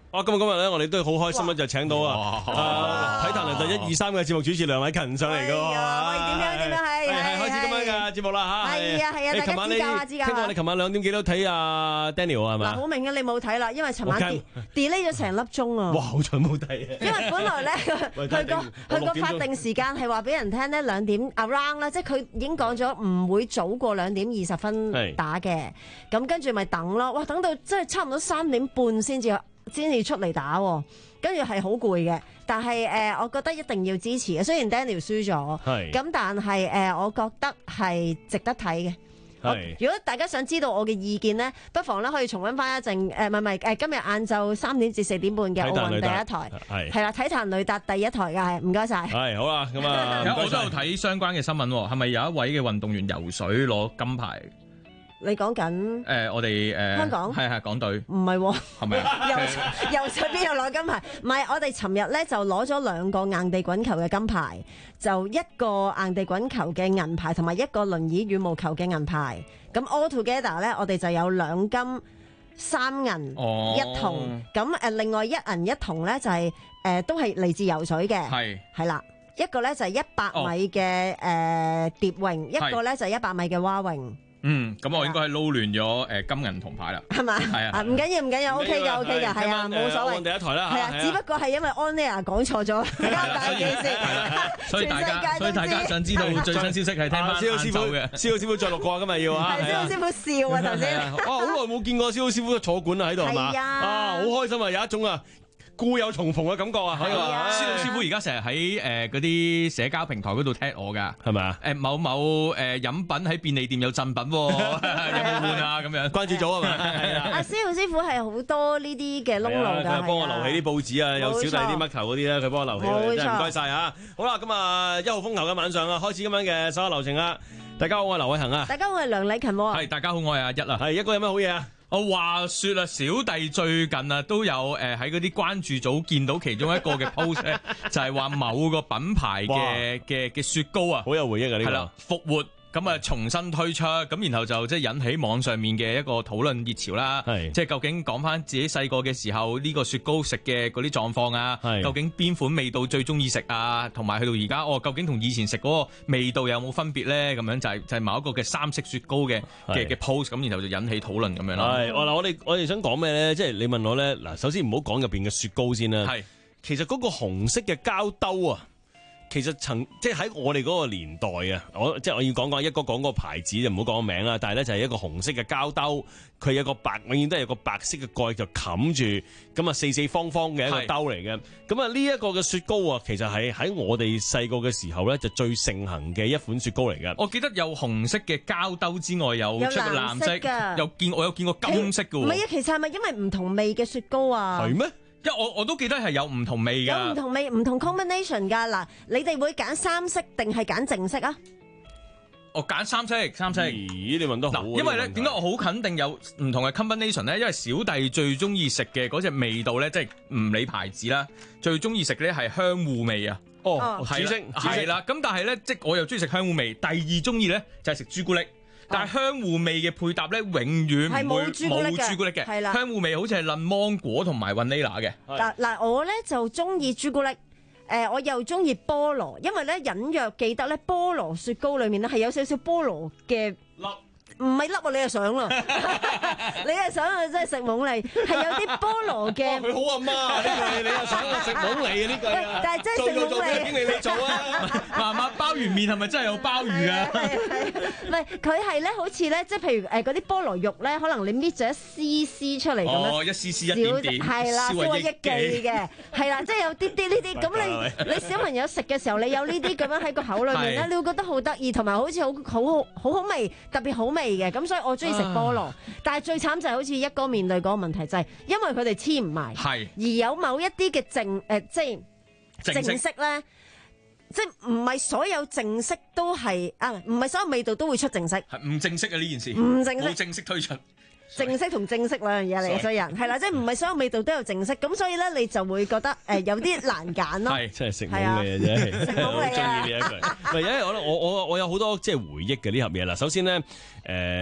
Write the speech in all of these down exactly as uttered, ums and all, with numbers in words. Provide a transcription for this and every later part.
哇！今日今日咧，我哋都好開心咧，就請到啊體壇台第一二三嘅節目主持梁禮勤上嚟㗎喎。 喂，點樣點樣係係開始今晚嘅節目啦嚇。 係啊係啊，大家指教下指教下。 聽講你琴晚兩點幾都睇阿 Daniel 係咪？ 嗱，好明顯你冇睇啦，因為尋晚 delay 咗成粒鐘啊。 哇！好彩冇睇啊。 因為本來咧，佢個佢個法定時間係話俾人聽咧兩點 around 啦，即係佢已經講咗唔會早過兩點二十分打嘅。咁跟住咪等咯，哇！等到即係差唔多三點半先至。先至出嚟打，跟住係好攰嘅。但係誒、呃，我覺得一定要支持嘅。雖然 Daniel 輸咗，咁但係誒、呃，我覺得係值得睇嘅。如果大家想知道我嘅意見呢，不妨咧可以重溫翻一陣誒，唔係唔係誒，今日晏晝三點至四點半嘅奧運第一台係係啦，體壇女達第一台嘅，唔該晒。係好啦，咁啊， 我都有睇相關嘅新聞，係咪有一位嘅運動員游水攞金牌？ 你講緊誒，我哋誒、呃、香港係係港隊， 唔係喎， 係咪啊？ 游游水邊有攞金牌？唔係，我哋尋日咧就攞咗兩個硬地滾球嘅金牌，就一個硬地滾球嘅銀牌，同埋一個輪椅羽毛球嘅銀牌。咁 all together 咧，我哋就有兩金三銀、哦、一銅。咁誒，另外一銀一銅咧就係、是、誒、呃、都係嚟自游水嘅，係係啦。一個咧就係一百米嘅誒蝶泳，一個咧就係一百米嘅蛙泳。 嗯，咁我應該係撈亂咗誒金銀銅牌啦，係嘛？ 係啊， 唔緊要唔緊要 ，OK 嘅 OK 嘅，係啊，冇所謂。 第一台啦， 係啊，只不過係因為 on air 講錯咗，交大件事。 所以大家所以大家想知道最新消息係聽翻蕭師傅嘅，蕭師傅再錄過今日要啊， 係蕭師傅笑啊頭先。 哇，好耐冇見過蕭師傅坐館啊喺度係嘛？啊，好開心啊，有一種啊。故有重逢嘅感覺啊！可以話， 施老師傅而家成日喺誒嗰啲社交平台嗰度踢我㗎， 係咪啊？ 誒某某誒飲品喺便利店有贈品喎，有冇換啊？咁樣關注咗啊嘛！ 阿施老師傅係好多呢啲嘅窿路㗎， 幫我留起啲報紙啊，有小弟啲乜球嗰啲咧，佢幫我留起，真係唔該晒啊！好啦，咁啊一號風球嘅晚上啊，開始今晚嘅所有流程啦。大家好，我係劉偉恒啊！ 大家好，我係梁禮勤喎。 係，大家好，我係阿一啊。 係一個有咩好嘢啊？ 我話說啊，小弟最近啊都有誒喺嗰啲關注組見到其中一個嘅 post 咧，就係話某個品牌嘅嘅嘅雪糕啊， 好有回憶啊呢個。係啦， 復活咁啊重新推出，咁然後就即係引起網上面嘅一個討論熱潮啦。係，即係究竟講翻自己細個嘅時候呢個雪糕食嘅嗰啲狀況啊，究竟邊款味道最中意食啊，同埋去到而家哦，究竟同以前食嗰個味道有冇分別咧？咁樣就係就係某一個嘅三色雪糕嘅嘅嘅 post，咁然後就引起討論咁樣啦。 係，嗱我哋我哋想講咩咧？即係你問我咧，嗱首先唔好講入邊嘅雪糕先啦。係，其實嗰個紅色嘅膠兜啊。其實曾即係喺我哋嗰個年代啊，我即係我要講講一個講個牌子就唔好講個名啦。但係咧就係一個紅色嘅膠兜，佢有個白，永遠都係有個白色嘅蓋就冚住，咁啊四四方方嘅一個兜嚟嘅。咁啊呢一個嘅雪糕啊，其實係喺我哋細個嘅時候咧就最盛行嘅一款雪糕嚟嘅。 我記得有紅色嘅膠兜之外，有出藍色嘅，有見我有見過金色嘅。 唔係啊，其實係咪因為唔同味嘅雪糕啊？ 係咩？ 因為我我都記得係有唔同味噶， 有唔同味唔同 combination 噶。嗱，你哋會揀三色定係揀淨色啊？ 我揀三色，三色。 咦，你問得好。 因為咧，點解我好肯定有唔同嘅 combination 咧？因為小弟最中意食嘅嗰隻味道咧，即係唔理牌子啦，最中意食嘅咧係香芋味啊。 哦，紫色係啦。咁但係咧，即係我又中意食香芋味。第二中意咧就係食朱古力。但係香芋味嘅配搭咧，永遠唔會冇朱古力嘅。係啦，香芋味好似係撚芒果同埋雲呢拿嘅。 嗱嗱，我咧就中意朱古力，誒、呃，我又中意菠蘿，因為咧隱約記得咧菠蘿雪糕裏面咧係有少少菠蘿嘅粒。唔係粒啊！你又想啦，你又想啊！真係食懵嚟，係有啲菠蘿嘅。 佢好阿媽，呢句你又想啊食懵嚟啊呢句。 但係真係食懵嚟。做做做經理你做啊！ 媽媽鮑魚麵係咪真係有鮑魚啊？ 係係，唔係佢係咧，好似咧，即係譬如誒嗰啲菠蘿肉咧，可能你搣咗一絲絲出嚟咁樣。 哦，一絲絲一點點。 係啦，消為益記嘅，係啦，即係有啲啲呢啲。咁你你小朋友食嘅時候，你有呢啲咁樣喺個口裏面咧，你會覺得好得意，同埋好似好好好好好味，特別好味。嘅咁，所以我中意食菠蘿，但係最慘就係好似一哥面對嗰個問題，就係因為佢哋黐唔埋，係而有某一啲嘅淨誒，即係淨色咧，即係唔係所有淨色都係啊，唔係所有味道都會出淨色， 係唔正式啊呢件事， 唔正式， 冇正式推出。 正式同正式兩樣嘢嚟嘅，所以人係啦，即係唔係所有味道都有正式，咁所以咧你就會覺得誒有啲難揀咯。 係，真係食懵你嘅啫， 食懵你啊！ 中意呢一句。唔係，因為我我我我有好多即係回憶嘅呢盒嘢啦。首先咧，誒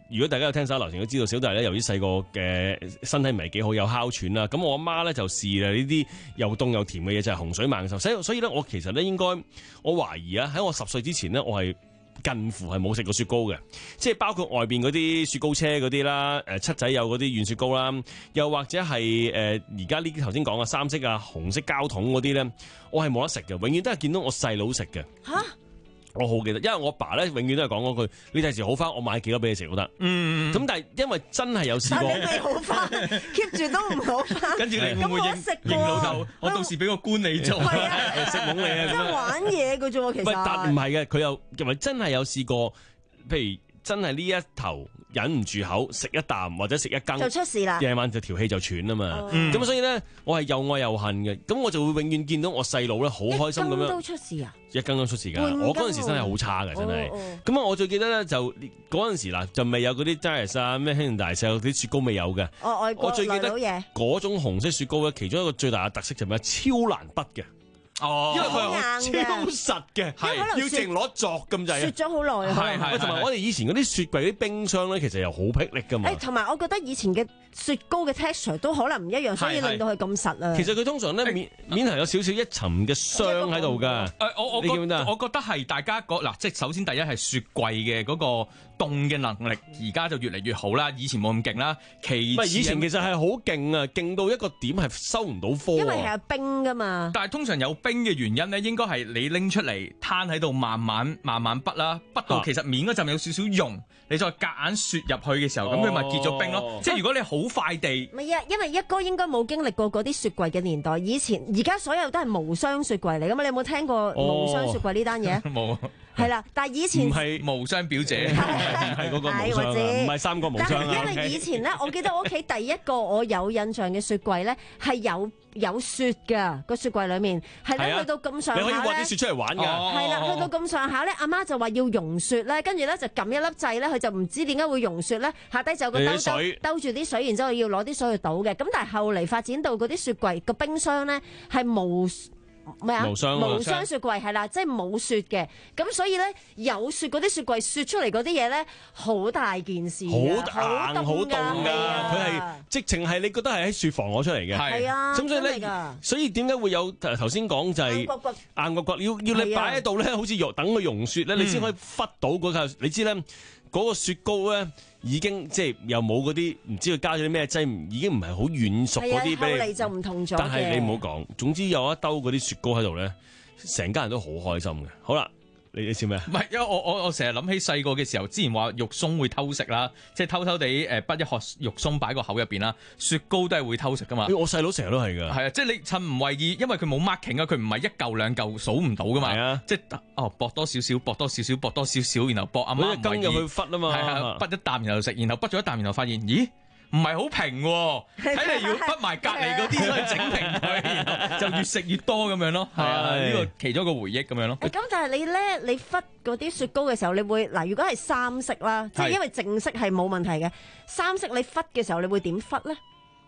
如果大家有聽手流程都知道，小弟咧由於細個嘅身體唔係幾好，有哮喘啦，咁我阿媽咧就試啦呢啲又凍又甜嘅嘢，就係洪水猛獸。所以所以咧，我其實咧應該我懷疑啊，喺我十歲之前咧，我係近乎係冇食過雪糕嘅，即係包括外邊嗰啲雪糕車嗰啲啦，誒七仔有嗰啲軟雪糕啦，又或者係誒而家呢啲頭先講嘅三色啊、紅色膠桶嗰啲咧，我係冇得食嘅，永遠都係見到我細佬食嘅。嚇！我好記得，因為我爸咧永遠都係講嗰句：你第時好翻，我買幾多俾你食都得。嗯，咁但係因為真係有試過， 但你未好翻，keep 住都唔好翻。 跟住你會唔會認認老豆？我到時俾個官你做， 係啊， 食懵你啊！ 即係玩嘢嘅啫喎，其實。 唔但唔係嘅，佢又因為真係有試過，譬如真係呢一頭忍唔住口食一啖或者食一羹， 就出事啦。 夜晚就條氣就喘啊嘛。咁、嗯、所以咧，我係又愛又恨嘅。咁我就會永遠見到我細佬咧好開心咁樣。一羹都出事啊！一羹都出事㗎。我嗰陣時真係好差嘅，真係。咁啊、哦哦，我最記得咧就嗰陣時嗱，就未有嗰啲 Dairy 啊、咩輕大細啲雪糕未有嘅。 哦，外國我最記得嗰種紅色雪糕咧，其中一個最大嘅特色就係咩？超難滗嘅。哦，因為佢係超實嘅，係要淨攞作咁滯， 雪咗好耐， 係係。同埋我哋以前嗰啲雪櫃啲冰箱咧，其實又好霹靂噶嘛。 誒，同埋我覺得以前嘅雪糕嘅 texture 都可能唔一樣，所以令到佢咁實啊。 其實佢通常咧面面頭有少少一層嘅霜喺度㗎。誒， 我我覺我覺得係大家嗱，即係首先第一係雪櫃嘅嗰個凍嘅能力，而家就越嚟越好啦。以前冇咁勁啦。其次， 以前其實係好勁啊，勁到一個點係收唔到科。 因為係有冰㗎嘛。 但係通常有冰嘅原因咧，應該係你拎出嚟攤喺度，慢慢慢慢滗啦，滗到其實面嗰陣有少少溶，你再夾硬雪入去嘅時候，咁佢咪結咗冰咯。哦、即係如果你好快地， 唔係啊，因為一哥應該冇經歷過嗰啲雪櫃嘅年代，以前而家所有都係無霜雪櫃嚟噶嘛，你有冇聽過無霜雪櫃呢單嘢？冇、哦。係啦，但係以前唔係無雙表姐，唔係嗰個無雙，唔係三個無雙。 但係因為以前咧，我記得我屋企第一個我有印象嘅雪櫃咧，係有有雪㗎，個雪櫃裡面係咧去到咁上下咧， 你可以挖啲雪出嚟玩㗎。 係啦，去到咁上下咧，阿媽就話要溶雪咧，跟住咧就撳一粒掣咧，佢就唔知點解會溶雪咧，下低就有個兜兜兜住啲水，然之後要攞啲水去倒嘅。咁但係後嚟發展到嗰啲雪櫃個冰箱咧係無咩啊？無霜無霜雪櫃係啦，即係冇雪嘅，咁所以咧有雪嗰啲雪櫃雪出嚟嗰啲嘢咧，好大件事， 好硬好凍㗎，佢係直情係你覺得係喺雪房攞出嚟嘅， 係啊， 咁所以咧，所以點解會有頭先講就係硬骨骨，要要你擺喺度咧，好似溶等佢溶雪咧，你先可以忽到嗰嚿，你知咧嗰個雪糕咧。已經即係又冇嗰啲唔知佢加咗啲咩劑，已經唔係好軟熟嗰啲俾你。後嚟就唔同咗嘅。但係你唔好講，總之有一兜嗰啲雪糕喺度咧，成家人都好開心嘅。好啦。你你笑咩啊？唔係，因為我我我成日諗起細個嘅時候，之前話肉鬆會偷食啦，即係偷偷地誒，滗一盒肉鬆擺個口入邊啦，雪糕都係會偷食噶嘛。我細佬成日都係噶。係啊，即係你趁唔為意，因為佢冇 marking 啊，佢唔係一嚿兩嚿數唔到噶嘛。係啊，即係哦，薄多少少，薄多少少，薄多少少，然後薄阿媽唔為意。跟入去滗啊嘛。係啊，滗一啖然後食，然後滗咗一啖然後發現，咦？唔係好平喎，睇嚟要滗埋隔離嗰啲先去整平佢，然後就越食越多咁樣咯。係啊，呢個其中一個回憶咁樣咯。 咁但係你咧，你滗嗰啲雪糕嘅時候，你會嗱，如果係三色啦，即係因為正色係冇問題嘅，三色你滗嘅時候，你會點滗咧？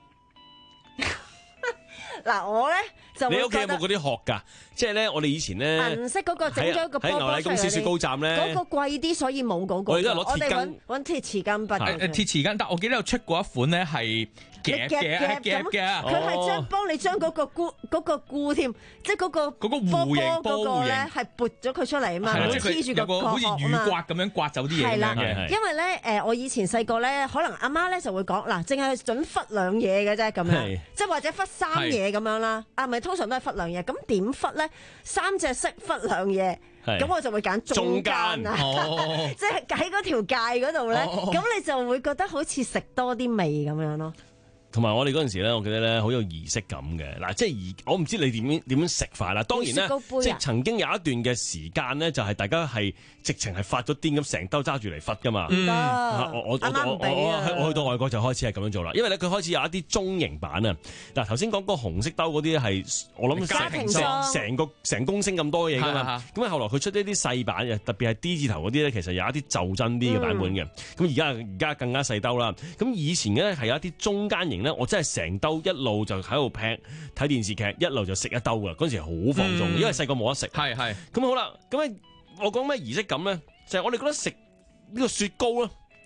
嗱，我咧就你屋企有冇嗰啲殼㗎？即係咧，我哋以前咧銀色嗰個整咗個波波出嚟，喺牛奶公司雪糕站咧， 嗰個貴啲，所以冇嗰個。 我哋都係攞鐵羹，揾鐵匙羹滗。 誒鐵匙羹，但我記得有出過一款咧係夾嘅夾嘅， 佢係將幫你將嗰個菇嗰個菇添，即係嗰個嗰個弧形波嗰個咧係撥咗佢出嚟啊嘛，黐住個好似魚刮咁樣刮走啲嘢咁樣嘅。 因為咧誒，我以前細個咧，可能阿媽咧就會講嗱，淨係準滗兩嘢嘅啫咁樣，即係或者滗三嘢咁樣啦。啊，咪通常都係滗兩嘢，咁點滗咧？三隻色滗兩嘢，咁我就會揀中間啊，即係喺嗰條界嗰度咧，咁你就會覺得好似食多啲味咁樣咯。 同埋我哋嗰陣時咧，我記得咧好有儀式感嘅。嗱，即係而我唔知你點樣點樣食法啦。當然咧，即係曾經有一段嘅時間咧，就係大家係直情係發咗癲咁，成兜揸住嚟滗噶嘛。 唔得， 我我我我我去到外國就開始係咁樣做啦。因為咧佢開始有一啲中型版啊。嗱，頭先講個紅色兜嗰啲係我諗成成個成公升咁多嘢噶嘛。咁啊後來佢出呢啲細版嘅，特別係 D 字頭嗰啲咧，其實有一啲就真啲嘅版本嘅。咁而家而家更加細兜啦。咁以前咧係有一啲中間型。我真係成兜一路就喺度劈睇電視劇，一路就食一兜噶。嗰陣時好放縱，嗯、因為細個冇得食。係係咁好啦。咁我講咩儀式感咧？就係、是、我哋覺得食呢個雪糕啦，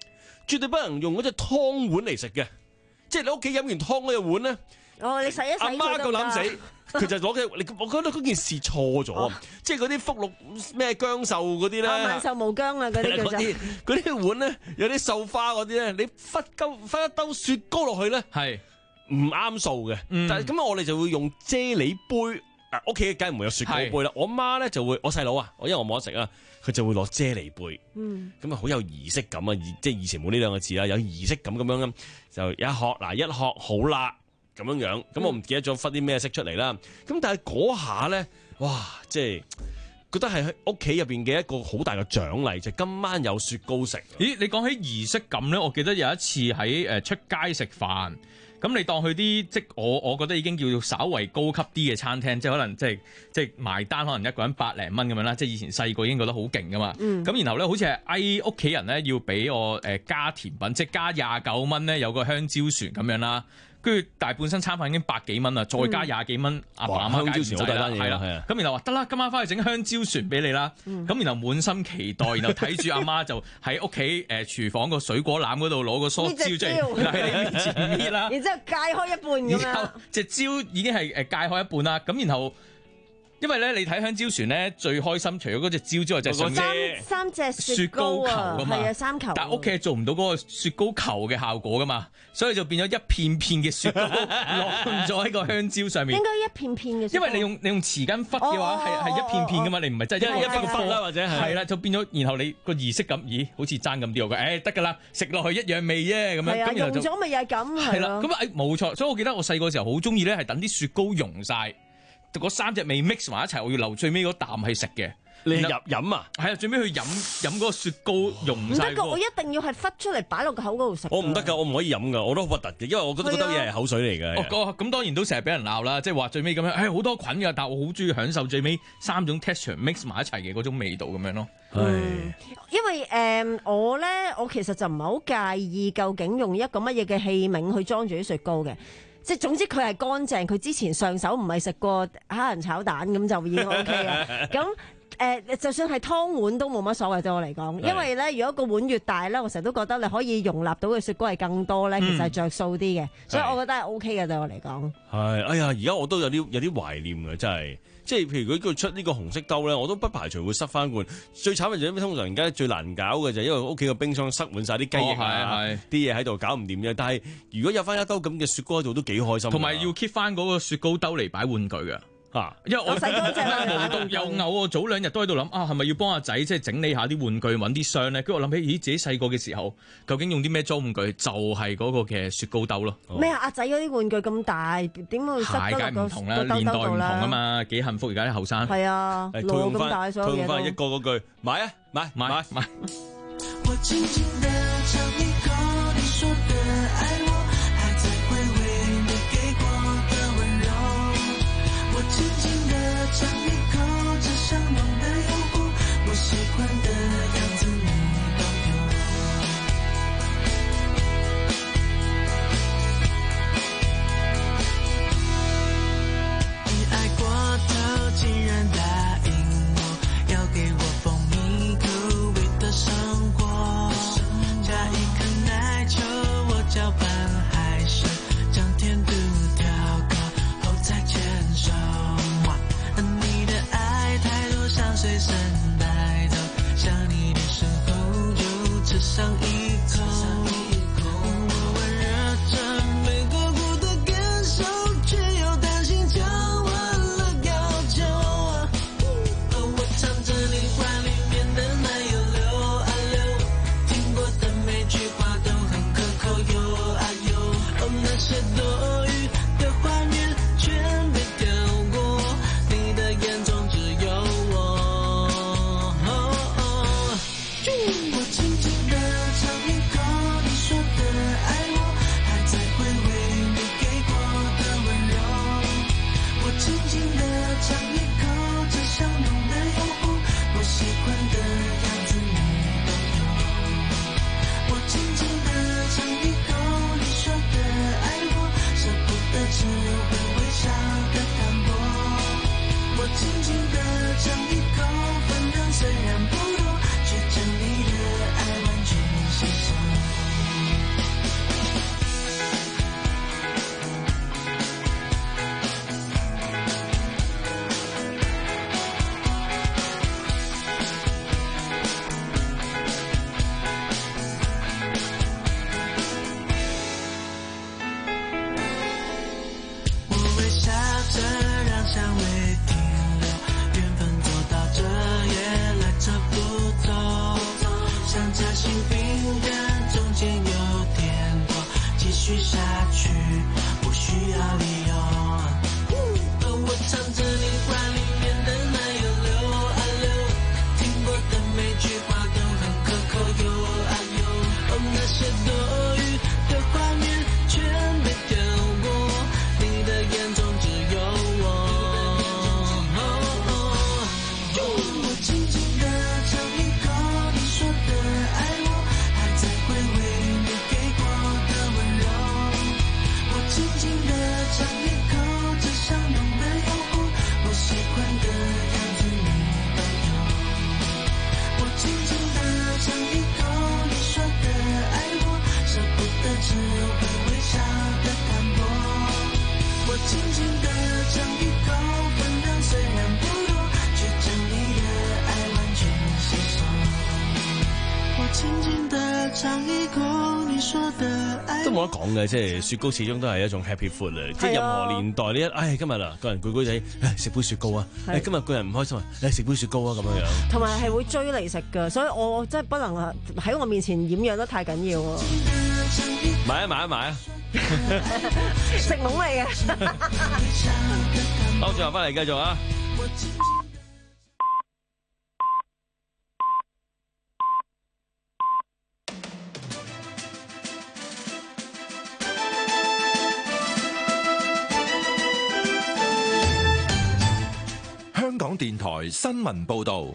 絕對不能用嗰隻湯碗嚟食嘅，即係你屋企飲完湯嗰隻碗咧。 哦，你洗一洗阿媽夠膽死，佢就攞嘅。我覺得嗰件事錯咗，哦、即係嗰啲福祿咩姜壽嗰啲咧， 萬壽無疆啊嗰啲叫做。 嗰啲碗咧，有啲繡花嗰啲咧，你忽鳩忽一兜雪糕落去咧，係唔啱數嘅。嗯、但係咁我哋就會用啫喱杯，啊屋企梗係唔會有雪糕杯啦。我媽咧就會，我細佬啊，我因為我冇得食啊，佢就會攞啫喱杯。嗯，咁啊好有儀式感啊，即係以前冇呢兩個字啦，有儀式感咁樣咁，就一殼嗱一殼好辣。咁樣樣，咁我唔記得咗忽啲咩色出嚟啦。咁但係嗰下咧，哇！即係覺得係喺屋企入邊嘅一個好大嘅獎勵，就係、今晚有雪糕食。 咦？你講起儀式感咧，我記得有一次喺誒出街食飯，咁你當去啲即我我覺得已經叫做稍為高級啲嘅餐廳，即係可能即係即係埋單，可能一個人百零蚊咁樣啦。即係以前細個已經覺得好勁噶嘛。咁、嗯、然後咧，好似係嗌屋企人咧要俾我誒加甜品，即係加廿九蚊咧，有個香蕉船咁樣啦。跟住大半身餐飯已經百幾蚊啦，再加廿幾蚊，阿爸阿媽解唔使啦，係啦。咁然後話得啦，今晚翻去整香蕉船俾你啦。咁、嗯、然後滿心期待，然後睇住阿媽就喺屋企誒廚房個水果籃嗰度攞個梳蕉出嚟喺你面前搣啦。然之後解開一半咁樣， 隻蕉已經係誒解開一半啦。咁然後。因為咧，你睇香蕉船咧最開心，除咗嗰隻蕉之外，就係上三三隻雪糕啊，係啊，三球。 但係屋企係做唔到嗰個雪糕球嘅效果噶嘛，所以就變咗一片片嘅雪糕落咗喺個香蕉上面。 應該一片片嘅。因為你用你用匙羹忽嘅話，係係、哦、一片片噶嘛，哦、你唔係真係一一忽啦，或者係係啦，就變咗。然後你個儀式感，咦，好似爭咁啲我嘅，誒得㗎啦，食落去一樣味啫咁樣。 係啊，溶咗咪又係咁係咯。 咁啊冇錯，所以我記得我細個時候好中意咧，係等啲雪糕溶晒。嗰三隻味 mix 埋一齊，我要留最尾嗰啖係食嘅。 你入飲啊？ 係啊，最尾去飲飲嗰個雪糕溶晒。 唔得㗎，我一定要係忽出嚟擺落個口嗰度食。 我唔得㗎，我唔可以飲㗎，我都好核突嘅，因為我覺得覺得嘢係口水嚟嘅。 哦，咁當然都成日俾人鬧啦，即係話最尾咁樣，誒好多菌㗎，但係我好中意享受最尾三種 texture mix 埋一齊嘅嗰種味道咁樣咯。 嗯，因為誒、呃、我咧，我其實就唔係好介意究竟用一個乜嘢嘅器皿去裝住啲雪糕嘅。即係總之佢係乾淨，佢之前上手唔係食過蝦仁炒蛋咁就已經 O K 啦。咁誒、呃，就算係湯碗都冇乜所謂對我嚟講，因為咧，如果個碗越大咧，我成日都覺得你可以容納到嘅雪糕係更多咧，其實係着數啲嘅，嗯、所以我覺得係 O K 嘅對我嚟講。係， 哎呀，而家我都有啲有啲懷念嘅，真係。即係譬如佢出呢個紅色兜咧，我都不排除會塞翻罐。最慘嘅就係通常而家最難搞嘅就係因為屋企個冰箱塞滿晒啲雞翼啊，啲嘢喺度搞唔掂啫。但係如果有翻一兜咁嘅雪糕喺度，都幾開心。 同埋要 keep 翻嗰個雪糕兜嚟擺玩具嘅。啊！因為我細個真係無獨有偶，我早兩日都喺度諗啊，係咪要幫阿仔即係整理下啲玩具，揾啲箱咧？跟住我諗起，咦，自己細個嘅時候究竟用啲咩裝玩具？就係嗰個嘅雪糕兜咯。 咩啊？阿仔嗰啲玩具咁大，點會塞得落個唔同啦，年代唔同啊嘛，幾幸福而家啲後生。 係啊，攞咁大所有嘢都。 套用翻一個嗰句，買啊，買買買。買輕輕地嘗一口，只想忘的有苦，我喜歡的樣子你都有。你愛過頭，竟然答應我，要給我蜂蜜口味的生活，加一顆奶球，我攪拌害羞，將甜度調高後再牽手。隨身帶走，想你的時候就吃上一口，我溫熱着每個不的感受，卻又擔心講完了要求。哦，我唱着你話裡面的那一溜啊溜，聽過的每句話都很可口喲啊喲，哦，那些多餘的畫面全被跳過，你的眼中只有我。 微笑着让香味停留，缘分走到这也来者不走，像夹心饼干中间有甜头，继续下去不需要理由。哦，我唱着你话里面的那有溜啊溜，听过的每句话都很可口哟啊哟。哦，那些多余的画面全被丢过，你的眼中只有我。哦哦哦，我轻轻地尝一口你说的爱我，还在回味你给过的温柔。我轻轻地尝一口这相拥的诱惑，我喜欢的样子你都有。我轻轻地尝一口你说的爱我，舍不得只会微笑的淡薄。我轻轻地尝一口，分量虽然不多，却将你的爱完全吸收。我輕輕地嘗一口你說的愛都冇得講嘅，即係雪糕始終都係一種 happy food 啊！即係任何年代呢一，唉今日啊個人攰攰地，唉食杯雪糕啊！唉今日個人唔開心啊，唉食杯雪糕啊咁樣樣。 同埋係會追嚟食㗎，所以我真係不能啊喺我面前掩養得太緊要啊！ 買啊買啊買啊！ 食懵嚟嘅。 好，最後翻嚟繼續啊！ 香港電台新聞報導。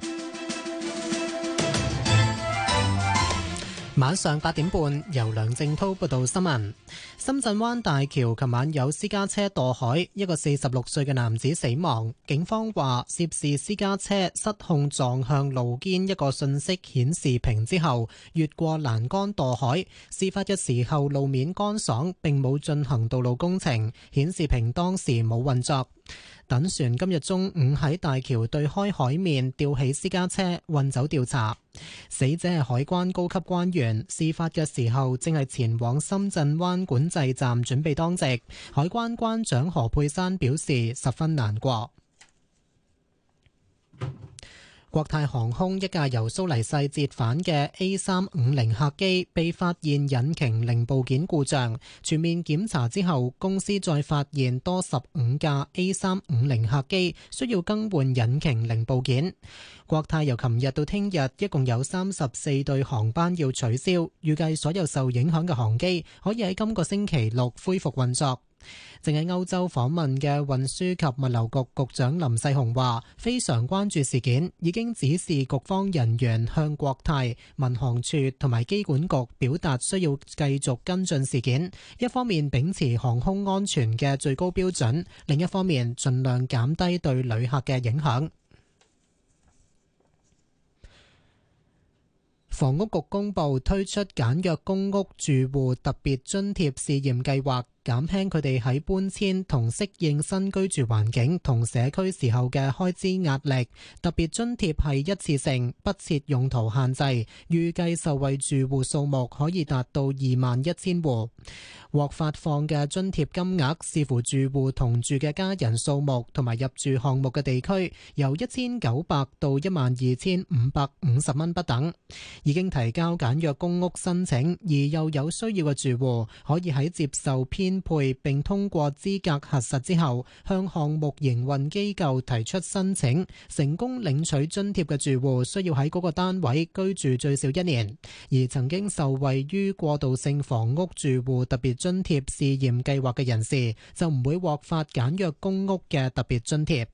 晚上八點半，由梁正滔報道新聞。深圳灣大橋琴晚有私家車墮海，一個四十六歲嘅男子死亡。警方話涉事私家車失控撞向路肩一個信息顯示屏之後，越過欄杆墮海。事發嘅時候路面乾爽，並冇進行道路工程，顯示屏當時冇運作。躉船今日中午喺大橋對開海面吊起私家車運走調查。死者係海關高級官員，事發嘅時候正係前往深圳灣管制站準備當值。海關關長何佩珊表示十分難過。國泰航空一架由蘇黎世折返嘅 A 三五零客機被發現引擎零部件故障，全面檢查之後，公司再發現多十五架 A 三五零客機需要更換引擎零部件。國泰由琴日到聽日一共有三十四對航班要取消，預計所有受影響嘅航機可以喺今個星期六恢復運作。正喺歐洲訪問嘅運輸及物流局局長林世雄話非常關注事件，已經指示局方人員向國泰、民航處同埋機管局表達需要繼續跟進事件，一方面秉持航空安全嘅最高標準，另一方面盡量減低對旅客嘅影響。房屋局公布推出簡約公屋住戶特別津貼試驗計劃，減輕佢哋喺搬遷同適應新居住環境同社區時候嘅開支壓力。特別津貼係一次性，不設用途限制，預計受惠住戶數目可以達到二萬一千戶。獲發放嘅津貼金額視乎住戶同住嘅家人數目同埋入住項目嘅地區，由一千九百到一萬二千五百五十蚊不等。已經提交簡約公屋申請而又有需要嘅住戶，可以喺接受編配並通過資格核實之後，向項目營運機構提出申請。成功領取津貼嘅住戶需要喺嗰個單位居住最少一年。而曾經受惠於過渡性房屋住戶特別津貼試驗計劃嘅人士，就唔會獲發簡約公屋嘅特別津貼。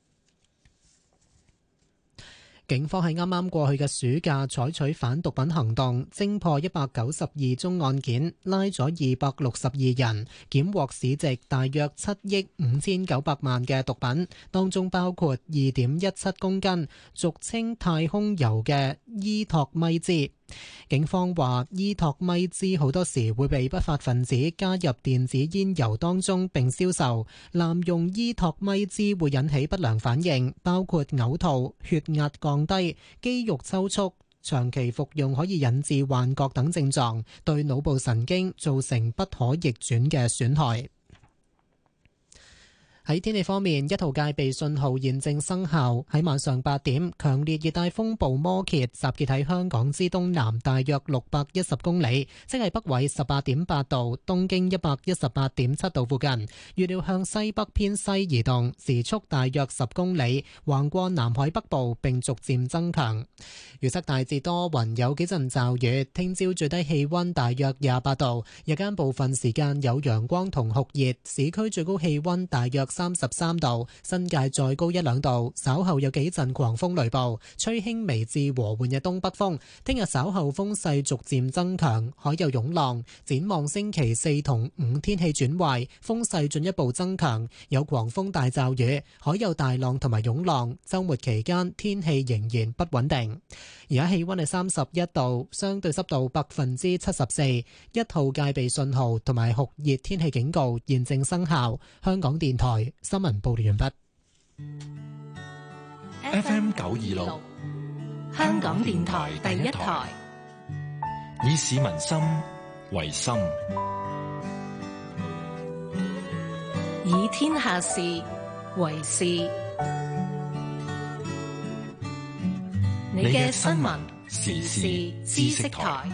警方喺啱啱過去嘅暑假採取反毒品行動，偵破一百九十二宗案件，拉咗二百六十二人，檢獲市值大約七億五千九百萬嘅毒品，當中包括二點一七公斤俗稱太空油嘅伊托咪茲。警方話，伊托咪茲好多時會被不法分子加入電子煙油當中並銷售。濫用伊托咪茲會引起不良反應，包括嘔吐、血壓降低、肌肉抽搐，長期服用可以引致幻覺等症狀，對腦部神經造成不可逆轉嘅損害。 喺天氣方面，一號戒備信號現正生效。喺晚上八點，強烈熱帶風暴摩羯集結喺香港之東南大約六百一十公里，即係北緯十八點八度、東經一百一十八點七度附近。預料向西北偏西移動，時速大約十公里，橫過南海北部並逐漸增強。預測大致多雲，有幾陣驟雨。聽朝最低氣溫大約廿八度，日間部分時間有陽光同酷熱，市區最高氣溫大約三十三度，新界再高一兩度。稍後有幾陣狂風雷暴，吹輕微至和緩嘅東北風。聽日稍後風勢逐漸增強，海有湧浪。展望星期四同五天氣轉壞，風勢進一步增強，有狂風大驟雨，海有大浪同埋湧浪。週末期間天氣仍然不穩定。而家氣溫係三十一度，相對濕度百分之七十四，一號戒備信號同埋酷熱天氣警告現正生效。香港電台新聞報道完畢。 F M 九二六， 香港電台第一台， 以市民心為心， 以天下事為事。你嘅新聞時事知識台。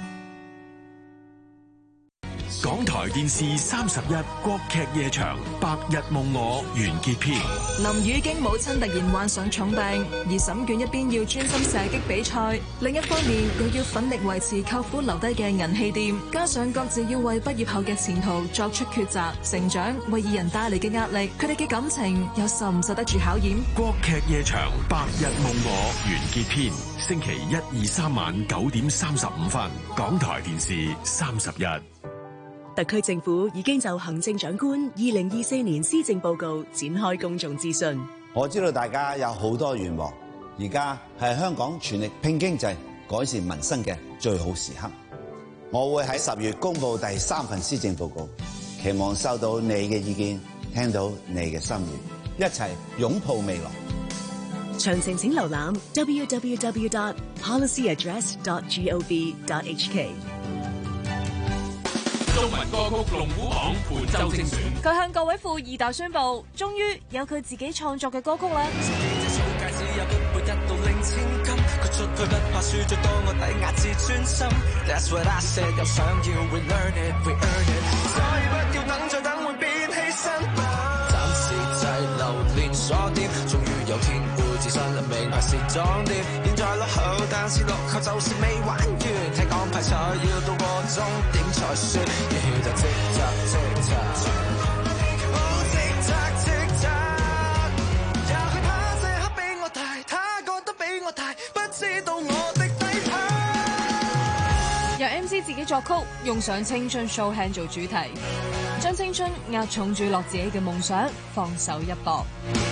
港台電視三十一國劇夜場《白日夢我》完結篇。 林宇經母親突然患上重病，而沈卷一邊要專心射擊比賽，另一方面又要奮力維持舅父留低嘅銀器店，加上各自要為畢業後嘅前途作出抉擇、成長為二人帶嚟嘅壓力，佢哋嘅感情又受唔受得住考驗？ 國劇夜場《白日夢我》完結篇，星期一、二、三晚九點三十五分，港台電視三十一。 特區政府已經就行政長官二零二四年施政報告展開公眾諮詢。 我知道大家有好多願望，而家係香港全力拼經濟、改善民生嘅最好時刻。我會喺十月公布第三份施政報告，期望收到你嘅意見，聽到你嘅心願，一齊擁抱未來。 詳情請瀏覽 w w w dot policy address dot gov dot h k。 中文歌曲龍虎榜本周精選， 佢向各位富二代宣布，終於有佢自己創作嘅歌曲啦。由 M C 自己作曲，用上青春 show hand 做主題，將青春壓重注落自己嘅夢想，放手一搏。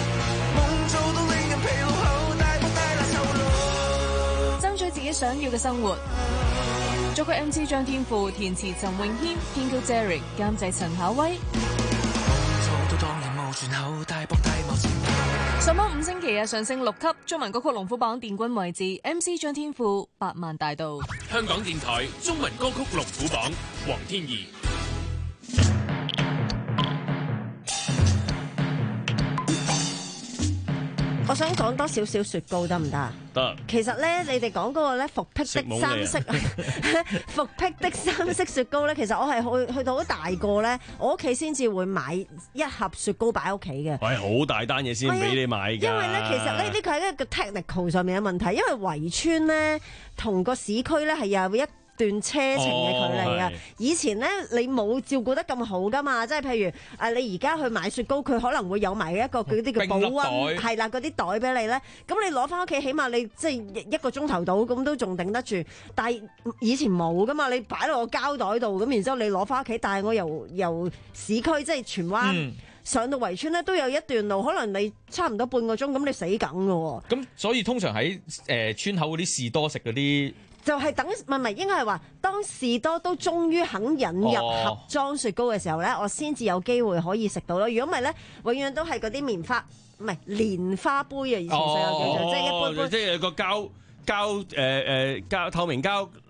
爭取自己想要嘅生活。作曲 M C 張天賦，填詞陳詠謙，編曲 Jerry， 監製陳巧威。上榜五星期啊，上升六級，中文歌曲龍虎榜殿軍位置 M C 張天賦，百萬大道。 香港電台中文歌曲龍虎榜，黃天怡。 我想講多少少雪糕得唔得？ 得。其實咧，你哋講嗰個咧復辟的三色復辟的三色雪糕咧，其實我係去去到好大個咧，我屋企先至會買一盒雪糕擺喺屋企嘅。 喂，好大單嘢先俾你買㗎。因為咧，其實咧呢個係一個 technical 上面嘅問題，因為圍村咧同個市區咧係有一段車程嘅距離啊！哦、以前咧你冇照顧得咁好噶嘛，即係譬如誒你而家去買雪糕，佢可能會有埋一個嗰啲叫保溫係啦，嗰啲袋俾你咧。咁你攞翻屋企，起碼你即係一個鐘頭到，咁都仲頂得住。但係以前冇噶嘛，你擺落個膠袋度，咁然之後你攞翻屋企。但係我由由市區即係荃灣、嗯、上到圍村咧，都有一段路，可能你差唔多半個鐘，咁你死梗㗎喎。 咁所以通常喺誒村口嗰啲士多食嗰啲。 就係等，唔係唔係，應該係話當士多都終於肯引入盒裝雪糕嘅時候咧，哦、我先至有機會可以食到咯。如果唔係咧，永遠都係嗰啲棉花，唔係蓮花杯啊！以前細個叫做，即係一杯杯， 即係個膠膠誒誒膠透明膠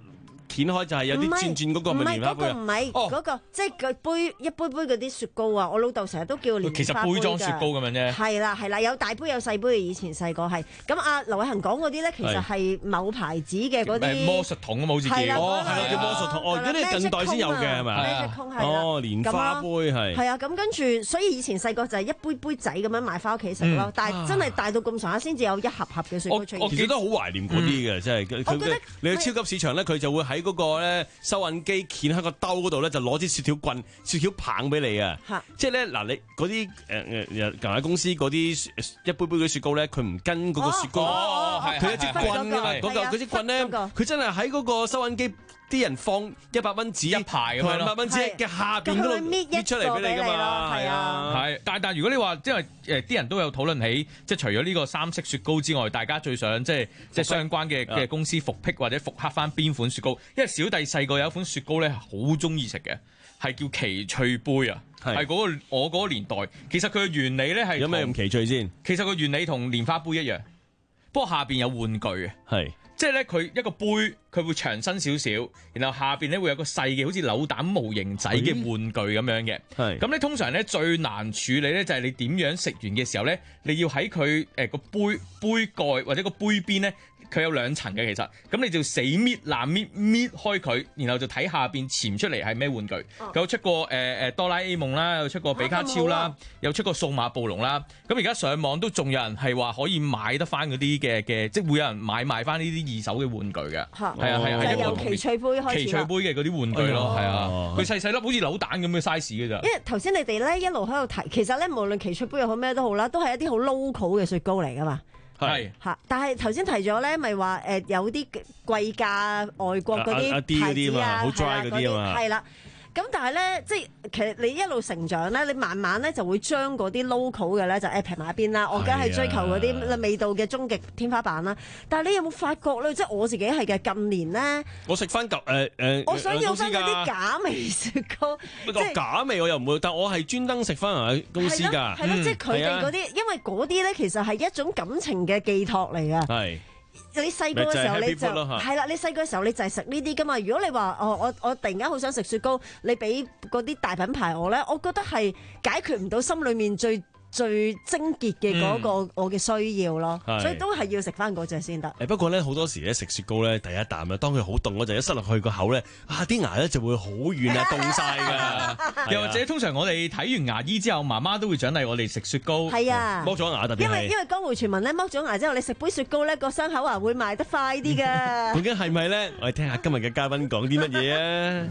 掀開就係有啲轉轉嗰個咪蓮花杯啊？ 唔係嗰個，即係個杯一杯杯嗰啲雪糕啊！我老豆成日都叫蓮花杯㗎。 其實杯裝雪糕咁樣啫。 係啦係啦，有大杯有細杯。以前細個係咁，阿劉偉恒講嗰啲咧，其實係某牌子嘅嗰啲魔術桶啊嘛，好似叫哦，係叫魔術桶哦，嗰啲近代先有嘅係咪？哦，蓮花杯係。 係啊，咁跟住，所以以前細個就係一杯杯仔咁樣買翻屋企食咯。但係真係大到咁上下先至有一盒盒嘅雪糕出現。 我記得好懷念嗰啲嘅，真係。我覺得你去超級市場咧，佢就會喺嗰個咧收銀機掀喺個兜嗰度咧，就攞支雪條棍、雪條棒俾你啊！即係咧嗱，你嗰啲誒誒牛奶公司嗰啲一杯杯嘅雪糕咧，佢唔跟嗰個雪糕，佢有支棍㗎嘛，嗰嚿嗰支棍咧，佢真係喺嗰個收銀機。啲人放一百蚊紙一排咁樣咯， 一百蚊紙嘅下邊嗰度搣出嚟俾你㗎嘛，係啊， 係。但係但係如果你話，因為誒啲人都有討論起，即係除咗呢個三色雪糕之外，大家最想即係即係相關嘅嘅公司復辟或者復刻翻邊款雪糕？因為小弟細個有一款雪糕咧，好中意食嘅，係叫奇趣杯啊，係嗰個我嗰個年代。其實佢嘅原理咧係有咩咁奇趣先？ 其實個原理同蓮花杯一樣，不過下邊有玩具嘅， 係。 即係咧，佢一個杯，佢會長身少少，然後下邊咧會有個細嘅，好似扭蛋模型仔嘅玩具咁樣嘅。係咁咧，通常咧最難處理咧就係你點樣食完嘅時候咧，你要喺佢誒個杯杯蓋或者個杯邊咧，佢有兩層嘅其實，咁你就死搣爛搣搣開佢，然後就睇下邊潛出嚟係咩玩具。佢、哦、有出過誒誒、呃、哆啦 A 夢啦，有出過比卡超啦，啊、有出過數碼暴龍啦。咁而家上網都仲有人係話可以買得翻嗰啲嘅嘅，即係會有人買賣翻呢啲二手嘅玩具嘅。係啊係啊，係由奇趣杯開始。 奇趣杯嘅嗰啲玩具咯，係啊，佢細細粒好似扭蛋咁嘅 size 嘅咋。 因為頭先你哋咧一路喺度提，其實咧無論奇趣杯又好咩都好啦，都係一啲好 local 嘅雪糕嚟噶嘛。 係嚇，但係頭先提咗咧，咪話誒有啲貴價外國嗰啲牌子啊， 好 dry 嗰啲啊嘛， 係啦。咁但係咧，即係其實你一路成長咧，你慢慢咧就會將嗰啲 local 嘅咧就誒撇埋一邊啦。我梗係追求嗰啲味道嘅終極天花板啦。但係你有冇發覺咧？即係我自己係嘅近年咧， 我食翻舊誒誒， 我想要翻嗰啲假味雪糕。 不過假味我又唔會，但我係專登食翻人公司㗎。 係咯，即係佢哋嗰啲，因為嗰啲咧其實係一種感情嘅寄託嚟㗎。 係。 你細個嘅時候你就係啦，你細個嘅時候你就係食呢啲噶嘛。如果你話哦，我我突然間好想食雪糕，你俾嗰啲大品牌我咧，我覺得係解決唔到心裏面最最精結嘅嗰個我嘅需要咯，嗯、所以都係要食翻嗰隻先得。 誒不過咧好多時咧食雪糕咧第一啖咧，當佢好凍嗰陣一塞落去個口咧，啊啲牙咧就會好軟啊凍晒㗎。又或者通常我哋睇完牙醫之後，媽媽都會獎勵我哋食雪糕。 係啊， 剝咗牙特別係。 因為因為江湖傳聞咧，剝咗牙之後你食杯雪糕咧，個傷口啊會賣得快啲㗎。 究竟係咪咧？我哋聽下今日嘅嘉賓講啲乜嘢啊！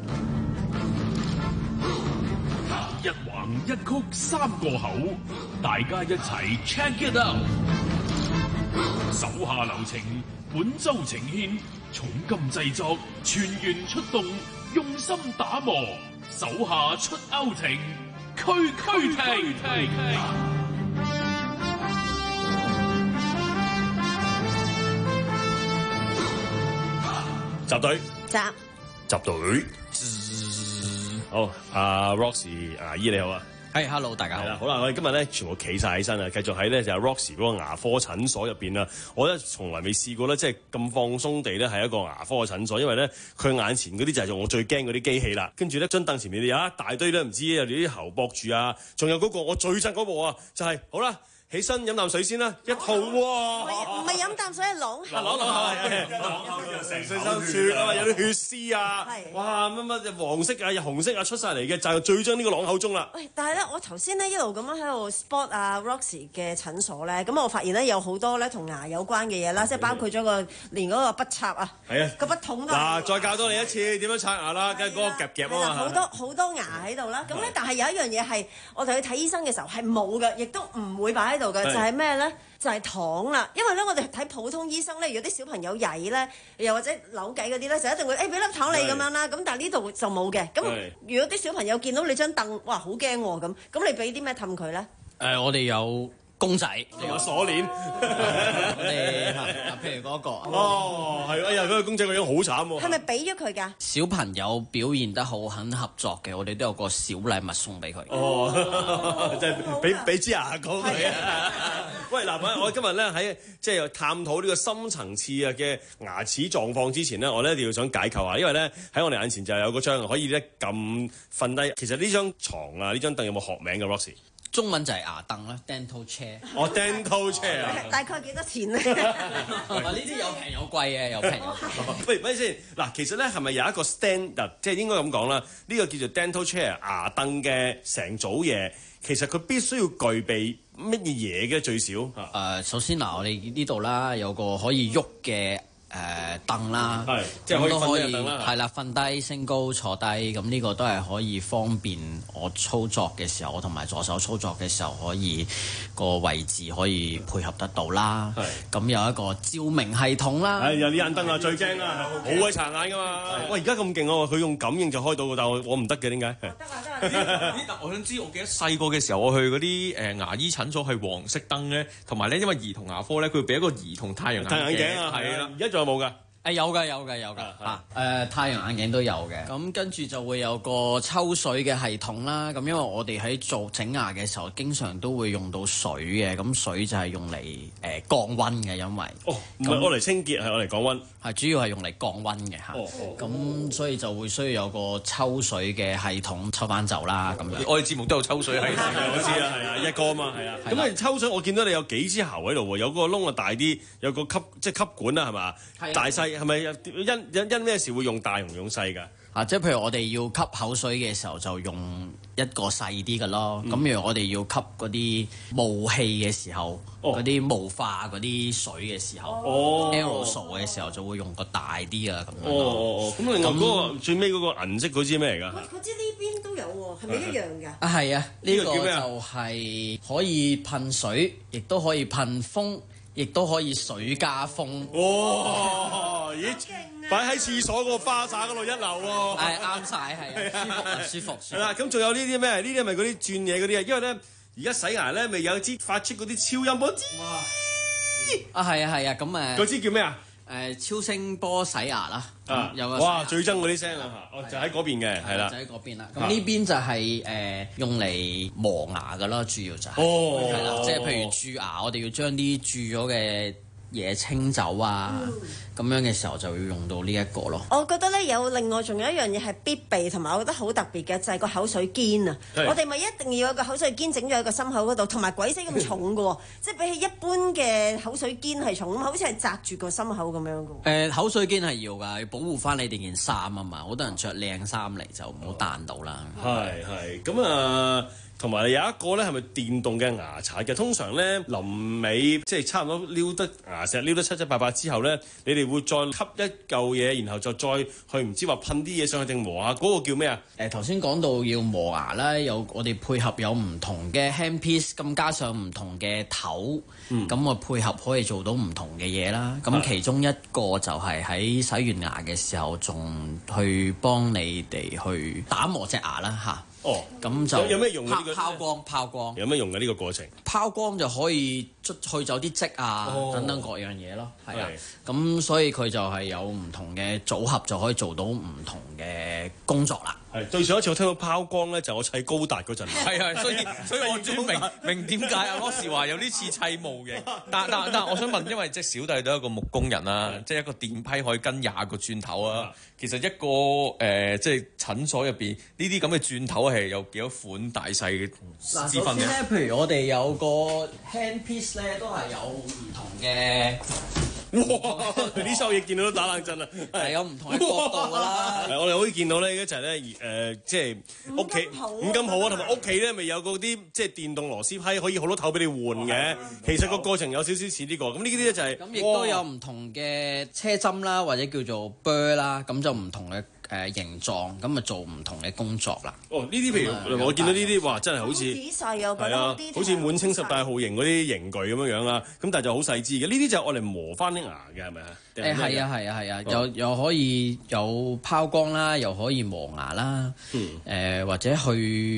一橫一曲三個口，大家一齊 check it out。手下留情，本周呈獻重金製作，全員出動，用心打磨，手下出歐情，區區停。集隊， 集， 集隊。 好，阿 Roxy 牙醫你好啊， 係、hey, hello 大家好。 係啦，好啦，我哋今日咧全部企晒起身啊，繼續喺咧就係 Roxy 嗰個牙科診所入邊啦。我咧從來未試過咧，即係咁放鬆地咧係一個牙科嘅診所，因為咧佢眼前嗰啲就係我最驚嗰啲機器啦。跟住咧張凳前面有一大堆咧，唔知有啲喉駁住啊，仲有嗰個我最憎嗰部啊，就係、是、好啦。起身飲啖水先啦，一號喎， 唔係飲啖水係啷口， 啷口係成水收血啊，有啲血絲啊，哇乜乜黃色啊、紅色啊出晒嚟嘅，就係最憎呢個啷口中啦。 喂，但係咧，我頭先咧一路咁樣喺度 spot 啊 Roxy 嘅診所咧，咁我發現咧有好多咧同牙有關嘅嘢啦，即係包括咗個連嗰個筆插啊，係啊，個筆筒都嗱，再教多你一次點樣刷牙啦，跟住嗰個夾夾啊嘛， 好多好多牙喺度啦，咁咧但係有一樣嘢係我哋去睇醫生嘅時候係冇嘅，亦都唔會擺喺度嘅，就係咩咧？就係糖啦，因為咧我哋睇普通醫生咧，如果啲小朋友曳咧，又或者扭計嗰啲咧，就一定會誒俾粒糖你咁樣啦。咁但係呢度就冇嘅。咁如果啲小朋友見到你張凳，哇好驚喎咁，咁你俾啲咩氹佢咧？ 誒，我哋有公仔， 有鎖鏈。 我哋譬如嗰個。 哦，係，哎呀，嗰個公仔個樣好慘喎。 係咪俾咗佢㗎？ 小朋友表現得好，肯合作嘅，我哋都有個小禮物送俾佢。 哦，即係俾俾支牙膏佢啊！ 喂，嗱，我今日咧喺即係探討呢個深層次啊嘅牙齒狀況之前咧，我咧一定要想解構下，因為咧喺我哋眼前就有嗰張可以咧撳瞓低。其實呢張床啊，呢張凳有冇學名嘅 Roxy？ 中文就係牙凳啦 ，dental chair。 哦 ，dental chair 啊！ 大概幾多錢咧？ 呢啲有平有貴嘅，有平有貴。 不如咪先嗱，其實咧係咪有一個 stand，即係應該咁講啦？呢、這個叫做 dental chair 牙凳嘅成組嘢，其實佢必須要具備乜嘢嘢嘅最少？誒、 呃，首先嗱，我哋呢度啦有個可以喐嘅。誒凳啦， 係即係可以瞓低嘅凳啦， 係啦，瞓低升高坐低，咁呢個都係可以方便我操作嘅時候，我同埋助手操作嘅時候可以個位置可以配合得到啦。係咁有一個照明系統啦， 係有呢眼燈啊最驚啦，好鬼殘眼㗎嘛。喂，而家咁勁喎，佢用感應就開到㗎，但係我我唔得嘅，點解？ 得啦得啦。我想知，我記得細個嘅時候，我去嗰啲誒牙醫診所係黃色燈咧，同埋咧因為兒童牙科咧，佢會俾一個兒童太陽太陽眼鏡啊，係啦，而家仲有冇㗎？ 誒有㗎有㗎有㗎嚇誒太陽眼鏡都有嘅，咁跟住就會有個抽水嘅系統啦。咁因為我哋喺做整牙嘅時候，經常都會用到水嘅，咁水就係用嚟誒、呃、降溫嘅，因為哦唔係我嚟清潔，係我嚟降溫， 係主要係用嚟降溫嘅嚇。咁、哦哦、所以就會需要有個抽水嘅系統抽翻走啦。咁樣我哋節目都有抽水系統， 我知啊，係啊，一個啊嘛，係啊。咁你抽水，我見到你有幾支喉喺度喎，有個窿啊大啲，有個吸即係吸管啦，係嘛？大細。係咪因因因咩事會用大用用細㗎？ 啊，即係譬如我哋要吸口水嘅時候，就用一個細啲嘅咯。咁、嗯、譬如我哋要吸嗰啲霧氣嘅時候，嗰啲霧化嗰啲水嘅時候、哦、aerosol 嘅時候就會用個大啲啊咁樣。哦哦哦，咁另外嗰個最尾嗰個銀色嗰支咩嚟㗎？ 嗰支呢邊都有喎，係咪一樣㗎？ 啊係啊，呢、呢個叫咩啊？ 就係可以噴水，亦都可以噴風。亦都可以水加風， 哇！咦，擺喺廁所個花灑嗰度一流喎， 係啱晒，係舒服啊，舒服。 係啦，咁仲有呢啲咩？呢啲係咪嗰啲轉嘢嗰啲啊？因為咧，而家洗牙咧，咪有支發出嗰啲超音波， 啊係啊係啊，咁誒， 嗰支叫咩啊？ 誒超聲波洗牙啦， 啊有個哇最憎嗰啲聲啊，哦就喺嗰邊嘅，係啦， 就喺嗰邊啦。咁呢邊就係誒用嚟磨牙噶啦，主要就係， 哦， 係啦，即係譬如蛀牙，我哋要將啲蛀咗嘅嘢清走啊，咁、嗯、樣嘅時候就要用到呢一個咯。 我覺得咧有另外仲有一樣嘢係必備，同埋我覺得好特別嘅就係、是、個口水肩啊！我哋咪一定要有個口水肩整咗喺個心口嗰度，同埋鬼死咁重嘅喎，即係比起一般嘅口水肩係重，好似係紮住個心口咁樣嘅。誒、 呃、口水肩係要㗎，要保護翻你哋件衫啊嘛！好多人着靚衫嚟就唔好彈到啦。 係係咁啊！同埋有一個咧，係咪電動嘅牙刷嘅？通常咧臨尾即係差唔多撩得牙石撩得七七八八之後咧，你哋會再吸一嚿嘢，然後就再去唔知話噴啲嘢上去定磨下嗰、那個叫咩啊？ 誒頭先講到要磨牙啦，有我哋配合有唔同嘅 handpiece，咁加上唔同嘅頭，咁我、嗯、配合可以做到唔同嘅嘢啦。咁其中一個就係喺洗完牙嘅時候，仲去幫你哋去打磨隻牙啦嚇。 哦， 咁就有咩用嘅呢個？ 拋光，拋光。 有咩用嘅呢個過程？ 拋光就可以去走啲漬啊， 哦、 等等各樣嘢咯，係啊。咁所以佢就係有唔同嘅組合，就可以做到唔同嘅工作啦。 係對上一次我聽到拋光咧，就我砌高達嗰陣。 係啊，所以所以我終於明明點解阿 Ross 話有啲似砌模型。但但但我想問，因為即係小弟都係一個木工人啦，即係一個電批可以跟廿個轉頭啊。其實一個誒、呃、即係診所入邊呢啲咁嘅轉頭係有幾多款大細嘅之分嘅？ 咧，譬如我哋有個 handpiece 咧，都係有唔同嘅。 哇！呢收嘢見到都打冷震啊！ 係有唔同嘅角度啦。 我哋可以見到咧，一齊咧誒，即係屋企五金鋪啊，同埋屋企咧，咪有嗰啲即係電動螺絲批，可以好多頭俾你換嘅。其實個過程有少少似呢個。咁呢啲咧就係咁，亦都有唔同嘅車針啦，或者叫做 burr 啦，咁就唔同嘅。誒、呃、形狀咁啊，做唔同嘅工作啦。 哦，呢啲譬如、嗯、我見到呢啲，哇，真係好似仔細啊，係啊，好似滿清十大號型嗰啲刑具咁樣樣啦。咁但係就好細緻嘅。呢啲就係我哋磨翻啲牙嘅，係咪啊？ 誒係啊係啊係啊，又又可以有拋光啦，又可以磨牙啦。嗯。誒、呃、或者去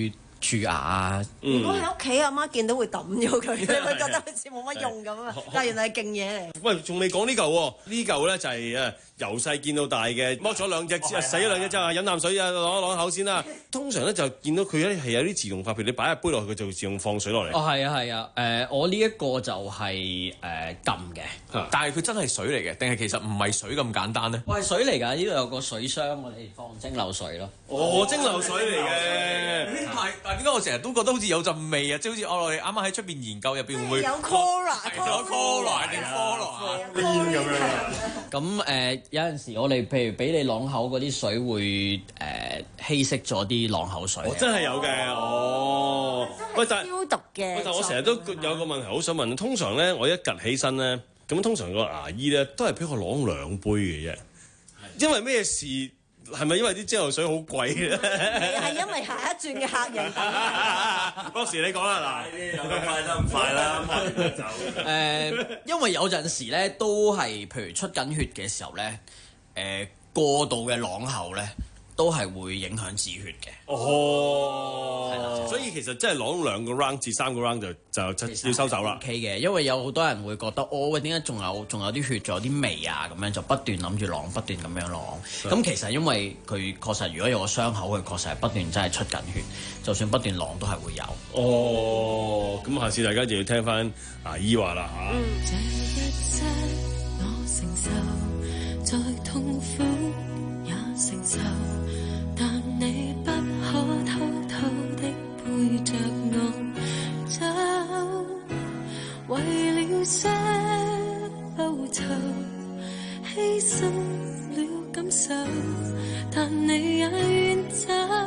蛀牙啊。 如果喺屋企阿媽見到會抌咗佢，你會覺得好似冇乜用咁啊？但係原來係勁嘢嚟。 喂，仲未講呢嚿喎？呢嚿咧就係誒由細見到大嘅，剝咗兩隻，洗咗兩隻之後飲啖水啊，攞一攞口先啦。通常咧就見到佢咧係有啲自動化，譬如你擺一杯落去，佢就會自動放水落嚟。 哦，係啊，係啊，誒、呃，我呢一個就係誒撳嘅， 呃、但係佢真係水嚟嘅，定係其實唔係水咁簡單咧？ 喂，係水嚟㗎，呢度有個水箱，我哋放蒸餾水咯。 哦，蒸餾水嚟嘅。 但係但係點解我成日都覺得好似有陣味啊？即係好似我哋啱啱喺出邊研究入邊會唔會有 Cora， 有 Cora 定 Cora 咁樣。 咁誒、呃、有陣時我哋譬如俾你朗口嗰啲水會誒、呃、稀釋咗啲朗口水。 哦，真係有嘅，哦。喂，但係消毒嘅。 但係我成日都有個問題好想問，通常咧我一趌起身咧，咁通常個牙醫咧都係俾我朗兩杯嘅啫，因為咩事？係咪因為啲蒸餾水好貴咧？ 係因為下一轉嘅客人等。 博士你講啦，嗱， 有咁快得唔快啦？ 誒、呃，因為有陣時咧都係，譬如出緊血嘅時候咧，誒、呃、過度嘅朗口咧，都係會影響止血嘅。 哦，係啦，所以其實真係朗兩個 round 至三個 round 就就要收手啦。 O K 嘅，因為有好多人會覺得，哦喂，點解仲有仲有啲血，仲有啲味啊？咁樣就不斷諗住朗，不斷咁樣朗。咁其實因為佢確實如果有個傷口，佢確實係不斷真係出緊血，就算不斷朗都係會有。 哦，咁下次大家就要聽翻牙醫話啦嚇。 這一切我承受，再痛苦也承受，但你不可偷偷的陪着我走，為了些報酬，犧牲了感受，但你也遠走，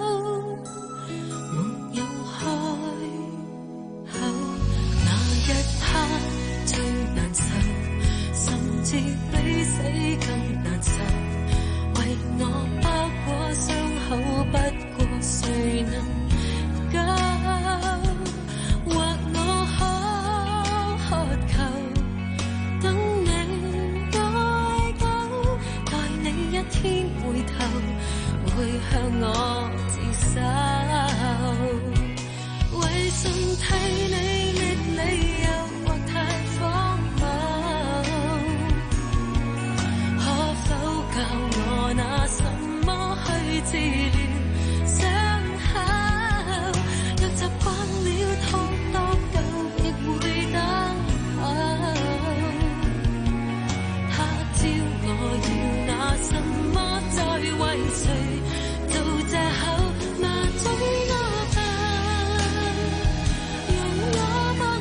沒有開口，那一刻最難受，甚至比死更難受，為我包裹傷口，不過誰能夠，或我可渴求，等你愛夠，待你一天回頭，會向我自首，為什替你覓理由或太荒謬，可否教我拿什麼去治療傷口？若習慣了痛多久，亦會等候。他朝我要拿什麼再為誰做藉口？麻醉我吧，讓我幫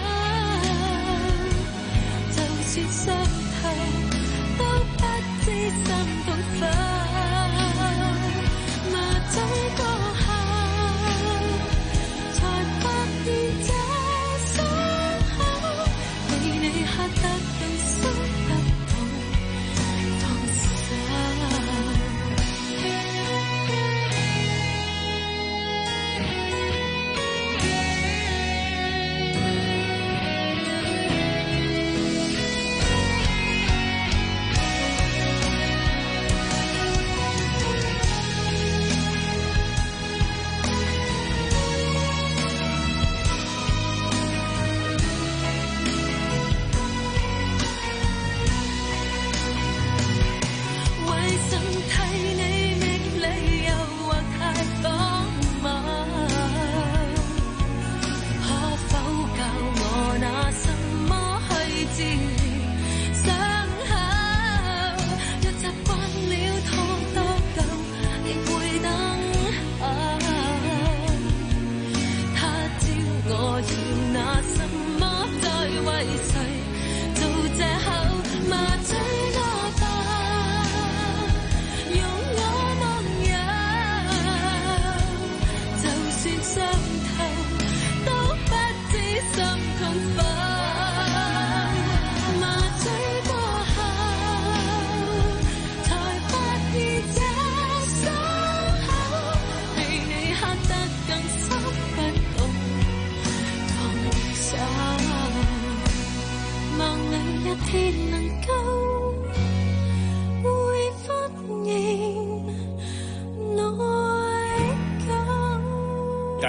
人，就算傷透都不知心痛否。麻醉過後，才發現這傷口比你嚇得更深得痛，放手。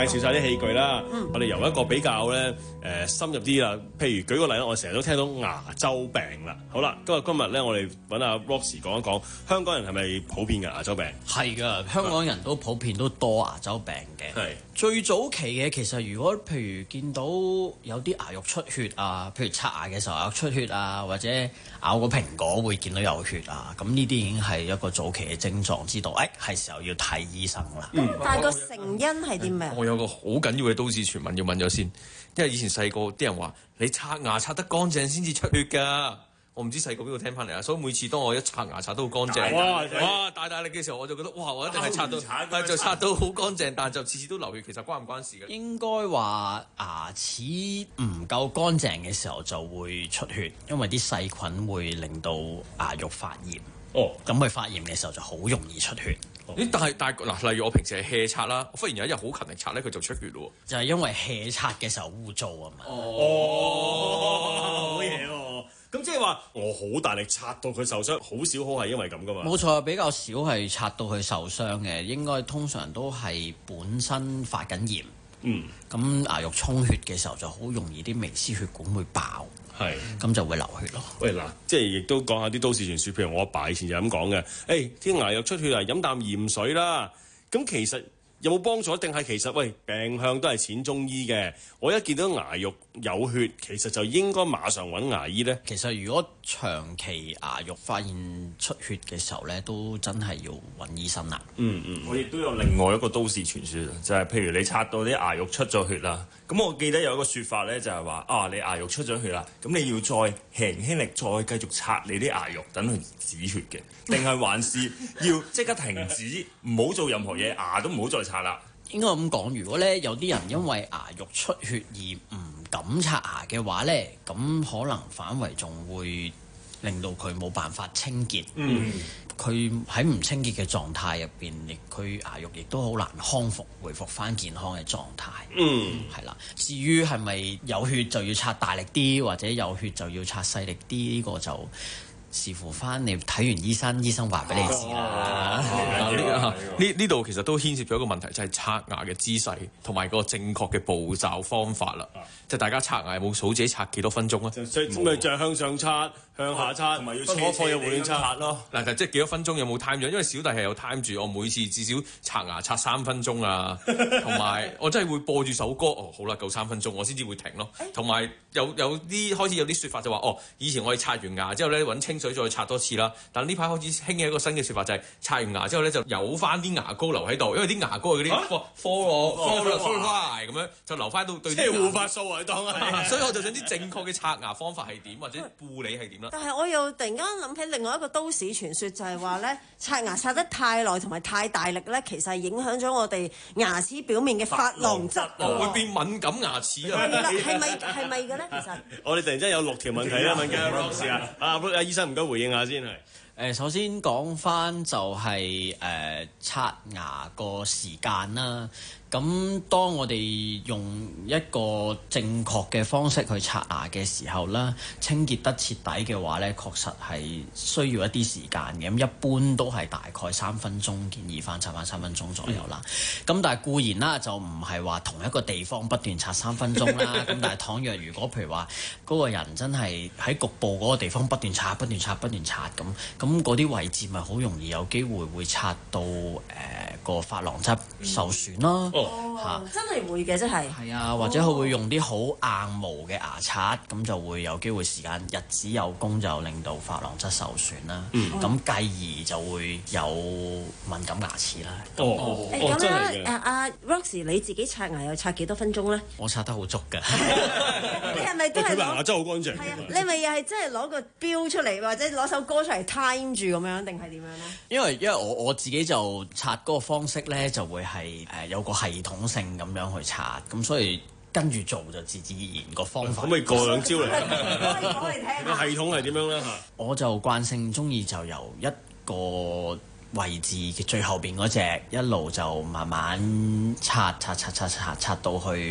紹晒啲器具啦。嗯、我哋由一個比較咧誒、呃、深入啲啦，譬如舉個例啦，我成日都聽到牙周病啦。好啦，今日今日咧，我哋揾阿 Roxy 講一講香港人係咪普遍嘅牙周病？ 係㗎，香港人都普遍都多牙周病嘅。係最早期嘅，其實如果譬如見到有啲牙肉出血啊，譬如刷牙嘅時候有出血啊，或者咬個蘋果會見到有血啊，咁呢啲已經係一個早期嘅症狀，知道誒係時候要睇醫生啦。 嗯、但係個成因係啲咩？ 我有個好緊要嘅都市傳聞要問咗先，因為以前細個啲人話你刷牙刷得乾淨先至出血㗎。我唔知細個邊度聽翻嚟啊，所以每次當我一刷牙刷得好乾淨，哇哇大大力嘅時候，我就覺得哇，我一定係刷到，但係就刷到好乾淨，但係就次次都流血，其實關唔關事嘅？ 應該話牙齒唔夠乾淨嘅時候就會出血，因為啲細菌會令到牙肉發炎。哦，咁佢發炎嘅時候就好容易出血。 咦？但係但係嗱，例如我平時係 hea 刷啦，我忽然有一日好勤力刷咧，佢就出血咯。 就係因為 hea 刷嘅時候污糟啊嘛。 哦，好嘢喎！咁即係話我好大力刷到佢受傷，好少可係因為咁噶嘛？ 冇錯，比較少係刷到佢受傷嘅，應該通常都係本身發緊炎。嗯，咁牙肉充血嘅時候就好容易啲微絲血管會爆，係咁就會流血咯。 喂嗱，即係亦都講下啲都市傳說，譬如我阿爸以前就咁講嘅，誒、欸、啲牙肉出血啊，飲啖鹽水啦。咁其實有冇幫助？定係其實喂病向都係淺中醫嘅？我一見到牙肉有血，其實就應該馬上揾牙醫呢。 其實如果長期牙肉發現出血嘅時候呢，都真係要揾醫生啦。 嗯嗯，我亦都有另外一個都市傳說，就係、是、譬如你刷到啲牙肉出咗血啦，咁我記得有一個説法呢，就係話啊，你牙肉出咗血啦，咁你要再輕輕力再繼續刷你啲牙肉，等佢止血嘅，定係還是要即刻停止，唔好做任何嘢，牙都唔好再刷啦。 應該咁講，如果咧有啲人因為牙肉出血而唔敢刷牙嘅話咧，咁可能反為仲會令到佢冇辦法清潔。嗯，佢喺唔清潔嘅狀態入邊，亦佢牙肉亦都好難康復，恢復翻健康嘅狀態。嗯，係啦。至於係咪有血就要刷大力啲，或者有血就要刷細力啲，呢、呢個就視乎翻你睇完醫生，醫生話俾你知啦。 呢呢度其實都牽涉咗一個問題，就係刷牙嘅姿勢同埋個正確嘅步驟方法啦。即係大家刷牙有冇數自己刷幾多分鐘啊？ 所以咪就係向上刷、向下刷，同埋要不可放入胡亂刷咯。 嗱，即係幾多分鐘有冇 time 咗？因為小弟係有 time 住，我每次至少刷牙刷三分鐘啊，同埋我真係會播住首歌。哦，好啦，夠三分鐘，我先至會停咯。同埋有有啲開始有啲説法就話，哦，以前我哋刷完牙之後咧揾清水再刷多次啦。但呢排開始興起一個新嘅説法，就係刷完牙之後咧就有翻啲牙膏留喺度，因為啲牙膏係嗰啲科科科科科咁樣就留翻到對啲。即係護髮素啊，當啊！所以我就想知正確嘅刷牙方法係點，或者護理係點啦。 但係我又突然間諗起另外一個都市傳說，就係話咧刷牙刷得太耐同埋太大力咧，其實係影響咗我哋牙齒表面嘅珐琅質， 會變敏感牙齒啊！ 係咪係咪嘅咧？其實我哋突然之間有六條問題啦，問嘅 Roxy 啊，阿阿醫生唔該回應下先係。 誒，首先講翻就係、是、誒、呃、刷牙個時間啦。咁當我哋用一個正確嘅方式去刷牙嘅時候啦，清潔得徹底嘅話咧，確實係需要一啲時間嘅。咁一般都係大概三分鐘，建議翻刷翻三分鐘左右啦。咁、嗯、但係固然啦，就唔係話同一個地方不斷刷三分鐘啦。咁但係倘若如果譬如話嗰個人真係喺局部嗰個地方不斷刷、不斷刷、不斷刷咁，咁嗰啲位置咪好容易有機會會刷到誒、呃、個珐琅質受損啦。嗯哦，啊、真係會嘅，真係。係啊，或者佢會用啲好硬毛嘅牙刷，咁就會有機會時間日子有功，就令到珐琅質受損啦。咁、嗯、繼而就會有敏感牙齒啦。 哦哦，咁樣誒阿 Roxy 你自己刷牙又刷幾多分鐘咧？ 我刷得好足㗎。 你係咪都係攞？ 牙真係好乾淨。係啊， 你咪又係真係攞個錶出嚟，或者攞首歌出嚟 time 住咁樣，定係點樣咧？ 因為因為我我自己就刷嗰個方式咧，就會係誒有個系統性咁樣去刷，咁所以跟住做就自自然然個方法。 可唔可以過兩招嚟？講嚟聽下。個系統係點樣咧？ 我就慣性中意就由一個位置嘅最後邊嗰隻一路就慢慢刷刷刷刷刷刷到去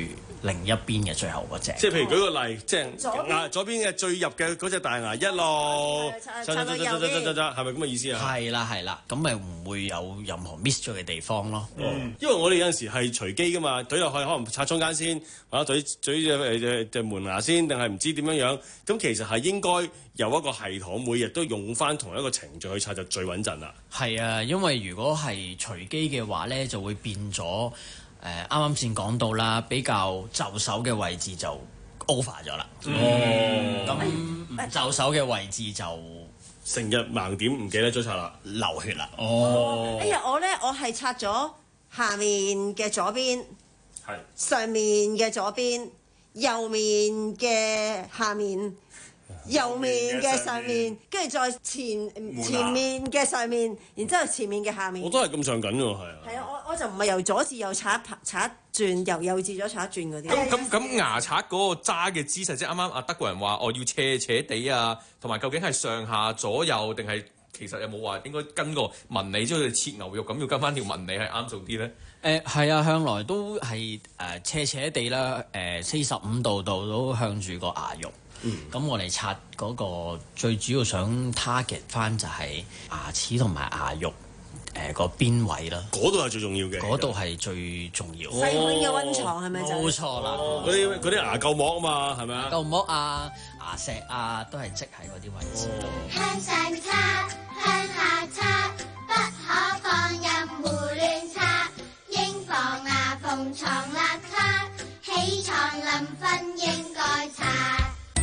另一邊嘅最後嗰隻。 即係譬如舉個例，即係牙左邊嘅最入嘅嗰隻大牙一路插插插插插插，係咪咁嘅意思啊？ 係啦係啦，咁咪唔會有任何 miss 咗嘅地方咯。 嗯，因為我哋有陣時係隨機噶嘛，懟落去可能插中間先，或者懟懟隻隻隻門牙先，定係唔知點樣樣。咁其實係應該有一個系統，每日都用翻同一個程序去插就最穩陣啦。 係啊，因為如果係隨機嘅話咧，就會變咗。誒啱啱先講到啦，比較就手嘅位置就 over 咗啦。哦，咁唔就手嘅位置就成日盲點唔記得咗擦啦， 流血啦。 哦，哎呀，我咧我係擦咗下面嘅左邊，係上面嘅左邊，右面嘅下面。右面嘅上面，跟住再前前面嘅上面，然之後前面嘅下面。 我都係咁上緊喎，係啊。 係啊，我我就唔係由左至右刷一刷一轉，由右至左刷一轉嗰啲。 咁咁咁牙刷嗰個揸嘅姿勢，即係啱啱阿德國人話，我要斜斜地啊，同埋究竟係上下左右定係其實有冇話應該跟個紋理，即係切牛肉咁要跟翻條紋理係啱做啲咧？ 誒係、呃、啊，向來都係誒、呃、斜斜地啦，誒四十五度度都向住個牙肉。咁、嗯、我哋刷嗰個最主要想 target 翻就係牙齒同埋牙肉誒個邊位啦， 嗰度係最重要嘅， 嗰度係最重要。 細孔嘅溫床係咪就係？ 冇錯啦， 嗰啲嗰啲牙垢膜啊嘛，係咪啊？ 垢膜啊、牙石啊，都係積喺嗰啲位置度。 向上擦，向下擦，不可放任胡亂擦，應防牙縫藏邋遢，起床臨瞓應該擦。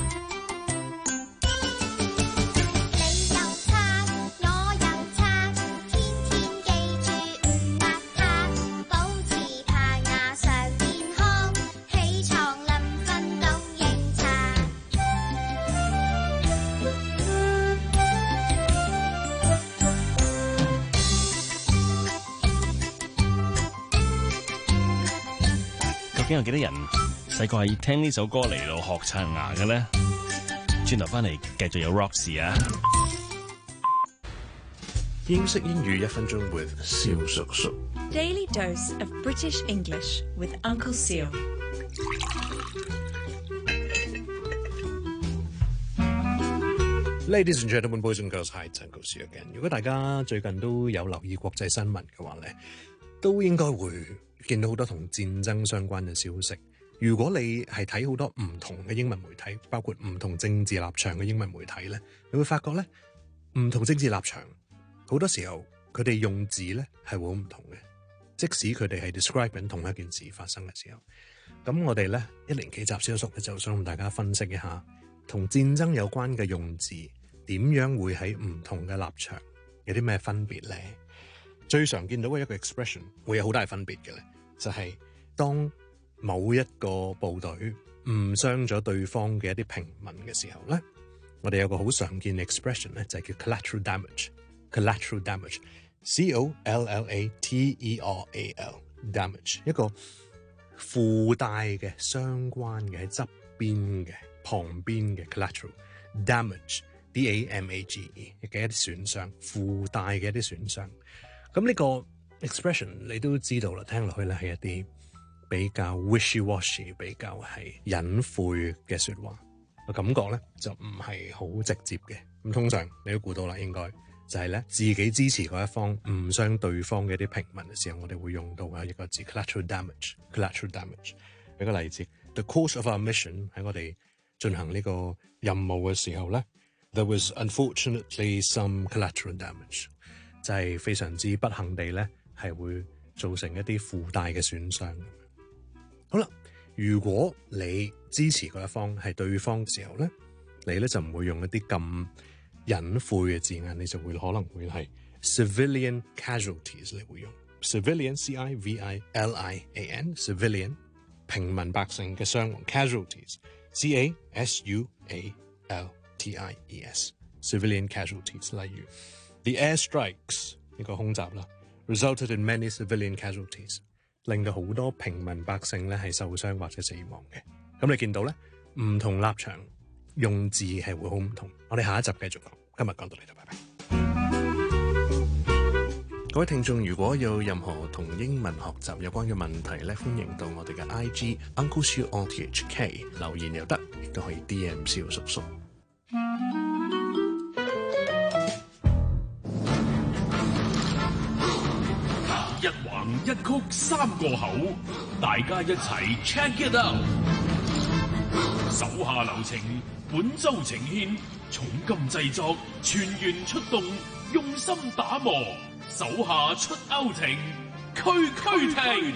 究竟有幾多人細個係聽呢首歌嚟到學刷牙嘅咧？轉頭翻嚟繼續有 Roxy 啊！ 英式英語一分鐘 with 蕭叔叔。 Daily dose of British English with Uncle Seal。 Ladies and gentlemen, boys and girls, hi, Uncle Seal again。如果大家最近都有留意國際新聞嘅話咧，都應該會見到好多同戰爭相關嘅消息。如果你係睇好多唔同嘅英文媒體，包括唔同政治立場嘅英文媒體咧，你會發覺咧，唔同政治立場好多時候佢哋用字咧係會好唔同嘅。即使佢哋係 describe 緊同一件事發生嘅時候，咁我哋咧一連幾集蕭叔咧就想同大家分析一下同戰爭有關嘅用字點樣會喺唔同嘅立場有啲咩分別咧？最常見到嘅一個 expression 會有好大分別嘅咧，就係、是、當某一個部隊誤傷咗對方嘅一啲平民嘅時候咧，我哋有個好常見嘅 expression 咧，就係叫 collateral damage。collateral damage，C O L L A T E R A L，damage 一個附帶嘅、相關嘅、喺側邊嘅、旁邊嘅 collateral damage，D A M A G E 嘅一啲損傷，附帶嘅一啲損傷。咁呢個 expression 你都知道啦，聽落去咧係一啲比較 wishy-washy、比較係隱晦嘅說話，個感覺咧就唔係好直接嘅。咁通常你都估到啦，應該就係咧自己支持嗰一方誤傷對方嘅一啲平民嘅時候，我哋會用到嘅一個字 collateral damage。collateral damage 俾個例子 ，the course of our mission 喺我哋進行呢個任務嘅時候咧 ，there was unfortunately some collateral damage。就係非常之不幸地咧，係會造成一啲附帶嘅損傷。好啦，如果你支持嗰一方係對方嘅時候咧，你咧就唔會用一啲咁隱晦嘅字眼，你就會可能會係 civilian casualties 你會用 civilian C I V I L I A N civilian 平民百姓嘅傷亡 casualties C A S U A L T I E S civilian casualties 例如。The airstrikes 呢個空襲啦 ，resulted in many civilian casualties， 令到好多平民百姓咧係受傷或者死亡嘅。咁你見到咧，唔同立場用字係會好唔同。我哋下一集繼續講，今日講到呢度，拜拜。 各位聽眾，如果有任何同英文學習有關嘅問題咧，歡迎到我哋嘅 I G Uncle Siu O T H K 留言又得，亦都可以 D M 蕭叔叔。 一橫一曲三個口，大家一齊 check it out。手下留情，本周呈獻，重金製作，全員出動，用心打磨，手下出歐庭，區區停。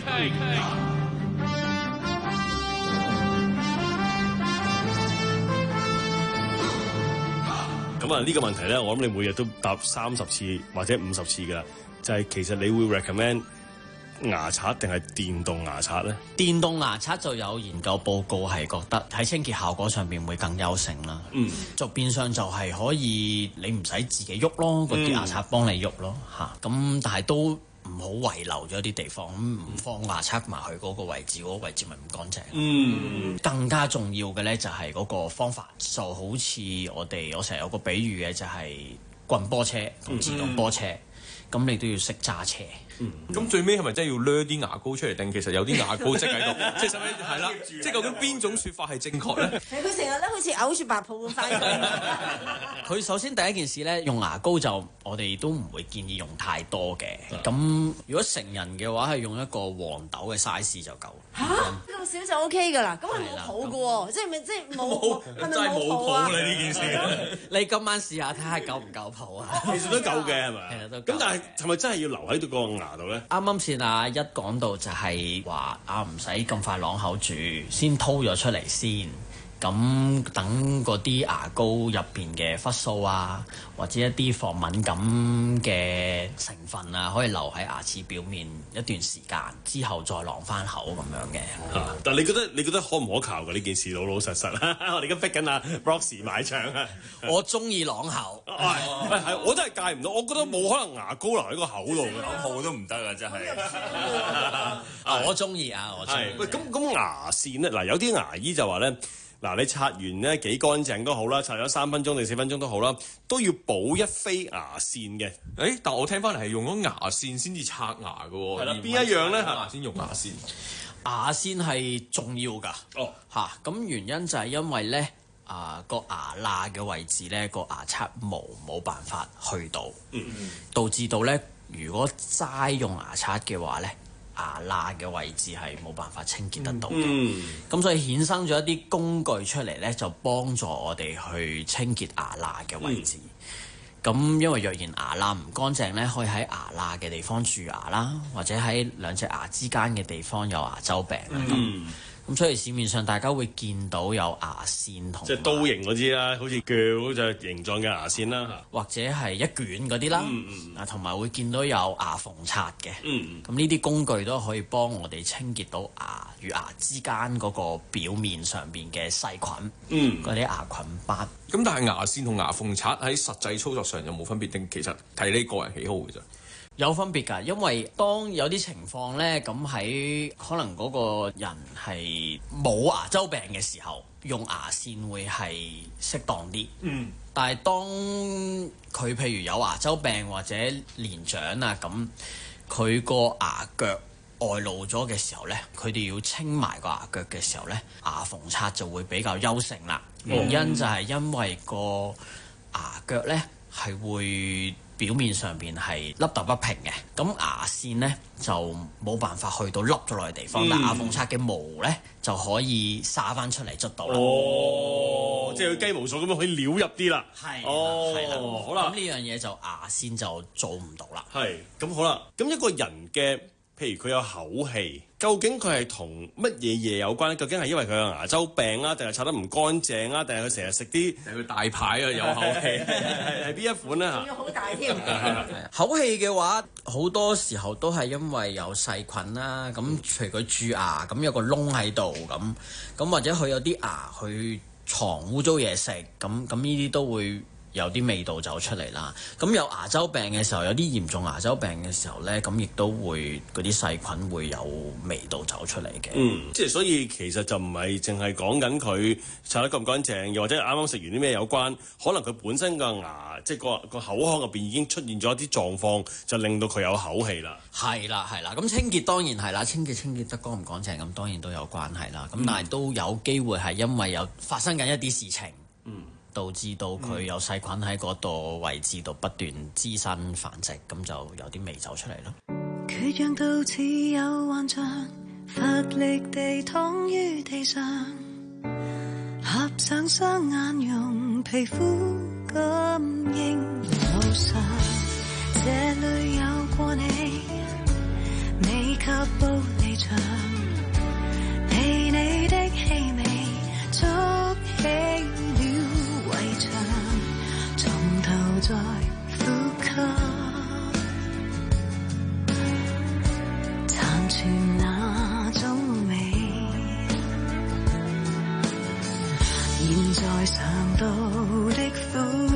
咁啊，呢個問題咧，我諗你每日都答三十次或者五十次噶啦，就係、是、其實你會 recommend 牙刷定係電動牙刷咧？ 電動牙刷就有研究報告係覺得喺清潔效果上邊會更優勝啦。嗯，就變相就係可以你唔使自己喐咯，嗰啲牙刷幫你喐咯嚇。咁、嗯、但係都唔好遺留咗啲地方，咁唔放牙刷埋去嗰個位置，嗰、嗰個位置咪唔乾淨。嗯，更加重要嘅咧就係嗰個方法，就好似我哋我成日有個比喻嘅就係棍波車同自動波車，咁、嗯、你都要識揸車。 咁、嗯、最尾係咪真係要掠啲牙膏出嚟？定其實有啲牙膏積喺度？即係使唔使係啦？即係究竟邊種説法係正確咧？ 佢成日咧好似嘔住白泡咁翻嚟。 佢首先第一件事咧，用牙膏就我哋都唔會建議用太多嘅。咁、嗯、如果成人嘅話，係用一個黃豆嘅 size 就夠。 嚇咁少就 OK 㗎啦，咁係冇泡嘅喎，即係咪即係冇？係咪冇泡啊？呢件事， 你今晚試下睇下夠唔夠泡啊？ 其實都夠嘅係咪？ 其實都夠。 咁但係係咪真係要留喺度個牙度咧？ 啱啱先啊，一講到就係話啊，唔使咁快啷口住，先掏咗出嚟先。咁等嗰啲牙膏入邊嘅氟素啊，或者一啲防敏感嘅成分啊，可以留喺牙齒表面一段時間，之後再啷翻口咁樣嘅。 啊、但係你覺得你覺得可唔可靠㗎呢件事？老老實實我哋而家逼緊阿 Roxy 買帳啊！ 我中意啷口， 係係我真係戒唔到，我覺得冇可能牙膏留喺個口度嘅， 口泡都唔得啊！真係。 啊，我中意啊，我中意。 喂，咁咁牙線咧，嗱有啲牙醫就話咧。嗱，你刷完咧幾乾淨都好啦，刷咗三分鐘定四分鐘都好啦，都要補一飛牙線嘅。 誒，但我聽翻嚟係用咗牙線先至刷牙嘅喎。 係啦，邊一樣咧？ 牙線用牙線， 牙線係重要㗎。哦，嚇，咁原因就係因為咧，啊個牙罅嘅位置咧，個牙刷毛冇辦法去到，嗯嗯，導致到咧，如果齋用牙刷嘅話咧。牙罅嘅位置係冇辦法清潔得到嘅，咁、嗯、所以衍生咗一啲工具出嚟咧，就幫助我哋去清潔牙罅嘅位置。咁、嗯、因為若然牙罅唔乾淨咧，可以喺牙罅嘅地方蛀牙啦，或者喺兩隻牙之間嘅地方有牙周病啦。嗯咁所以市面上大家會見到有牙線同即係刀形嗰啲啦，好似鋸嗰隻形狀嘅牙線啦， 或者係一卷嗰啲啦，啊同埋會見到有牙縫刷嘅，咁呢啲工具都可以幫我哋清潔到牙與牙之間嗰個表面上邊嘅細菌，嗰啲、嗯、牙菌斑。 咁但係牙線同牙縫刷喺實際操作上有冇分別？定其實睇你個人喜好嘅啫？ 有分別㗎，因為當有啲情況咧，咁喺可能嗰個人係冇牙周病嘅時候，用牙線會係適當啲。嗯。但係當佢譬如有牙周病或者年長啊，咁佢個牙腳外露咗嘅時候咧，佢哋要清埋個牙腳嘅時候咧，牙縫刷就會比較優勝啦。原因就係因為個牙腳咧係會表面上邊係凹凸不平嘅，咁牙線咧就冇辦法去到凹咗落嘅地方，嗯、但牙縫刷嘅毛咧就可以灑翻出嚟捽到啦。 哦，即係佢雞毛掃咁樣可以撩入啲啦。 係， 哦， 係啦， 好啦， 咁呢樣嘢就牙線就做唔到啦。 係，咁好啦，咁一個人嘅，譬如佢有口氣，究竟佢係同乜嘢嘢有關咧？究竟係因為佢有牙周病啊，定係刷得唔乾淨啊，定係佢成日食啲？定係佢大牌啊，有口氣係係邊一款咧？嚇，仲要好大添。 口氣嘅話，好多時候都係因為有細菌啦。咁譬如佢蛀牙，咁有個窿喺度，咁咁或者佢有啲牙去藏污糟嘢食，咁咁呢啲都會有啲味道走出嚟啦。咁有牙周病嘅時候，有啲嚴重牙周病嘅時候咧，咁亦都會嗰啲細菌會有味道走出嚟嘅。 嗯，即係所以其實就唔係淨係講緊佢刷得乾唔乾淨，又或者啱啱食完啲咩有關，可能佢本身個牙即係個個口腔入邊已經出現咗一啲狀況，就令到佢有口氣啦。係啦，係啦。咁清潔當然係啦，清潔清潔得乾唔乾淨咁當然都有關係啦。咁、嗯、但係都有機會係因為有發生緊一啲事情，嗯，導致到佢有細菌喺嗰度位置度不斷滋生繁殖，咁就有啲味走出嚟咯。 缺氧到似有幻象，乏力地躺於地上，合上雙眼用皮膚感應路上，這裏有過你，未及步離場，被你的氣味築起了圍牆，從頭再呼吸，殘存那種美，現在嘗到的苦，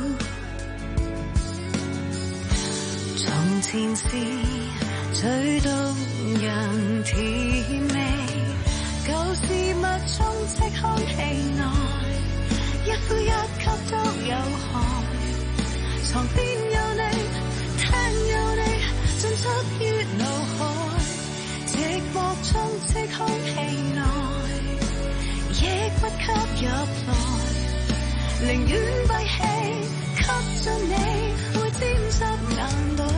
從前是最動人甜味，舊事物充斥空氣內，一呼一吸都有害，床邊有你，廳有你，進出於腦海，寂寞充斥空氣內，亦不吸入來，寧願閉氣吸進你，會沾濕眼袋。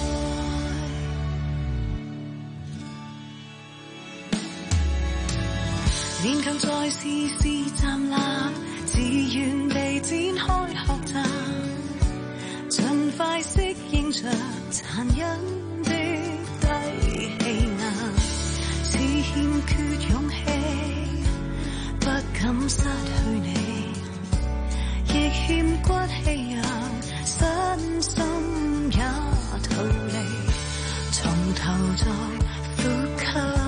勉強再試試站立，自願地展開學習，盡快適應着殘忍的低氣壓，似欠缺勇氣，不敢失去你，亦欠骨氣讓身心也逃離，從頭再呼吸。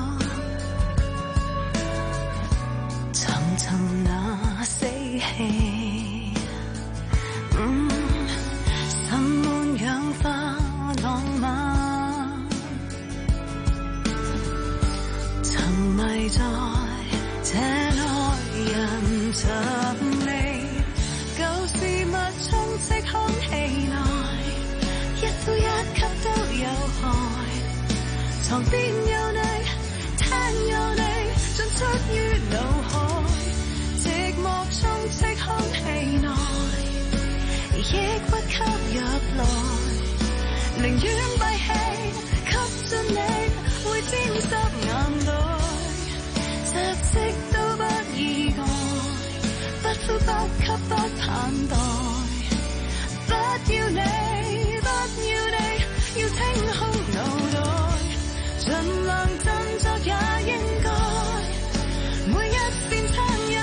尋那死氣，嗯，滲滿氧化浪漫，沉迷在這內人着迷，舊事物充斥空氣內，一呼一吸都有害，床邊有你，廳有你，進出於腦海。充斥空氣內，亦不吸入來，寧願閉氣吸進你，會沾濕眼袋，窒息都不意外，不呼不吸不盼待，不要你不要你，要清空腦袋，盡量振作也應該，每一扇窗也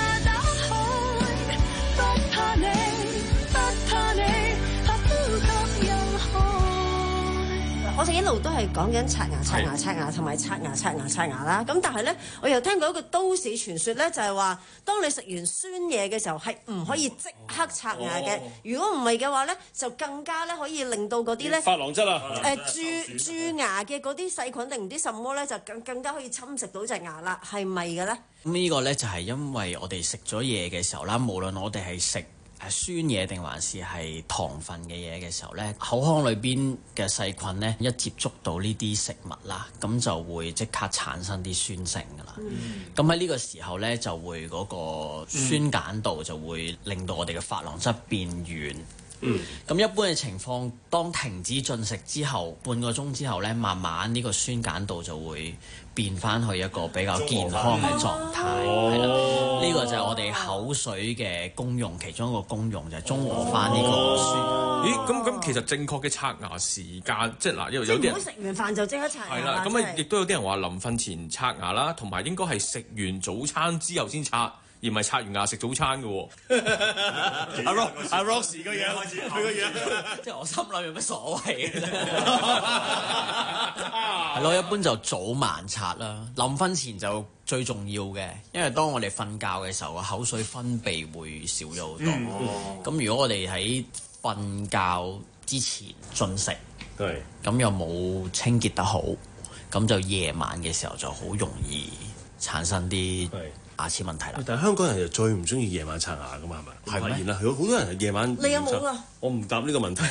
我哋一路都係講緊刷牙、刷牙、刷牙同埋刷牙、刷牙、刷牙啦。咁但係咧，我又聽過一個都市傳說咧，就係話，當你食完酸嘢嘅時候，係唔可以即刻刷牙嘅。如果唔係嘅話咧，就更加咧可以令到嗰啲咧琺瑯質啊， 誒蛀蛀牙嘅嗰啲細菌定唔知什麼咧，就更更加可以侵蝕到隻牙啦。係咪嘅咧？ 咁呢個咧就係因為我哋食咗嘢嘅時候啦，無論我哋係食誒酸嘢定還是係糖分嘅嘢嘅時候咧，口腔裏邊嘅細菌咧一接觸到呢啲食物啦，咁就會即刻產生啲酸性噶啦。咁喺呢個時候咧，就會嗰個酸鹼度就會令到我哋嘅琺瑯質變軟。嗯，咁一般嘅情況，當停止進食之後，半個鐘之後咧，慢慢呢個酸鹼度就會變翻去一個比較健康嘅狀態，係啦。呢、呢個就係我哋口水嘅功用，其中一個功用就係中和翻呢個酸。 咦，咁咁其實正確嘅刷牙時間，即係嗱，有有啲人唔好食完飯就即刻刷牙。 係啦，咁啊，亦都有啲人話臨瞓前刷牙啦，同埋應該係食完早餐之後先刷。而唔係刷完牙食早餐嘅喎。阿 Rock 阿 Roxy 個樣開始，佢個樣， 即係我心諗有乜所謂嘅啫。 係咯，一般就早晚刷啦。臨瞓前就最重要嘅，因為當我哋瞓覺嘅時候，個口水分泌會少咗好多。咁、嗯、如果我哋喺瞓覺之前進食，咁又冇清潔得好，咁就夜晚嘅時候就好容易產生啲牙齒問題啦。 但係香港人就最唔中意夜晚刷牙噶嘛，係咪？係發現啦，有好多人係夜晚。 你有冇啊？ 我唔答呢個問題。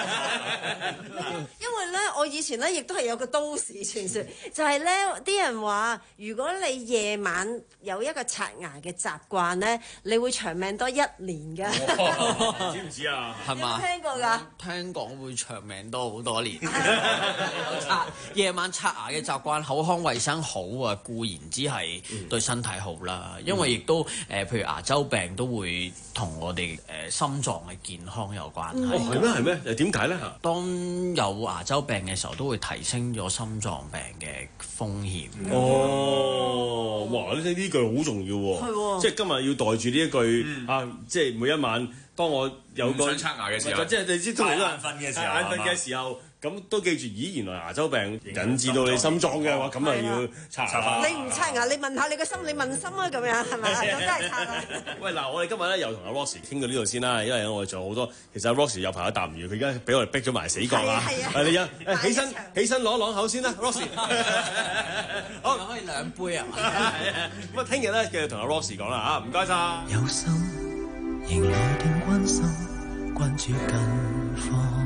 因為咧，我以前咧亦都係有個都市傳說，就係咧啲人話，如果你夜晚有一個刷牙嘅習慣咧，你會長命多一年㗎。 知唔知啊？ 係嘛？ 聽過㗎？ 聽講會長命多好多年。刷夜晚刷牙嘅習慣，口腔衛生好啊，固然之係對身體好啦。因為亦都誒、呃，譬如牙周病都會同我哋誒、呃、心臟嘅健康有關係。 哦，係咩？係咩？誒點解咧？ 當有牙周病嘅時候，都會提升咗心臟病嘅風險。 哦，哇！呢呢句好重要喎。係喎。即係今日要袋住呢一句、嗯、啊！即係每一晚，當我有個想刷牙嘅時候， 即係你知都係眼瞓嘅時候， 眼瞓嘅時候。咁都記住，咦？原來牙周病引致到你心臟嘅話，咁啊要刷牙。 你唔刷牙，你問下你個心，你問心啊，咁樣係咪？咁真係刷啦。 喂，嗱，我哋今日咧又同阿 Roxy 傾到呢度先啦，因為我哋仲有好多，其實阿 Roxy 有朋友答唔完，佢而家俾我哋逼咗埋死角啦。係啊，你啊，起身起身攞攞口先啦 ，Roxy。 好，可以兩杯啊。 咁啊，聽日咧繼續同阿 Roxy 講啦嚇，唔該晒。 有心仍來電關心，關注近況。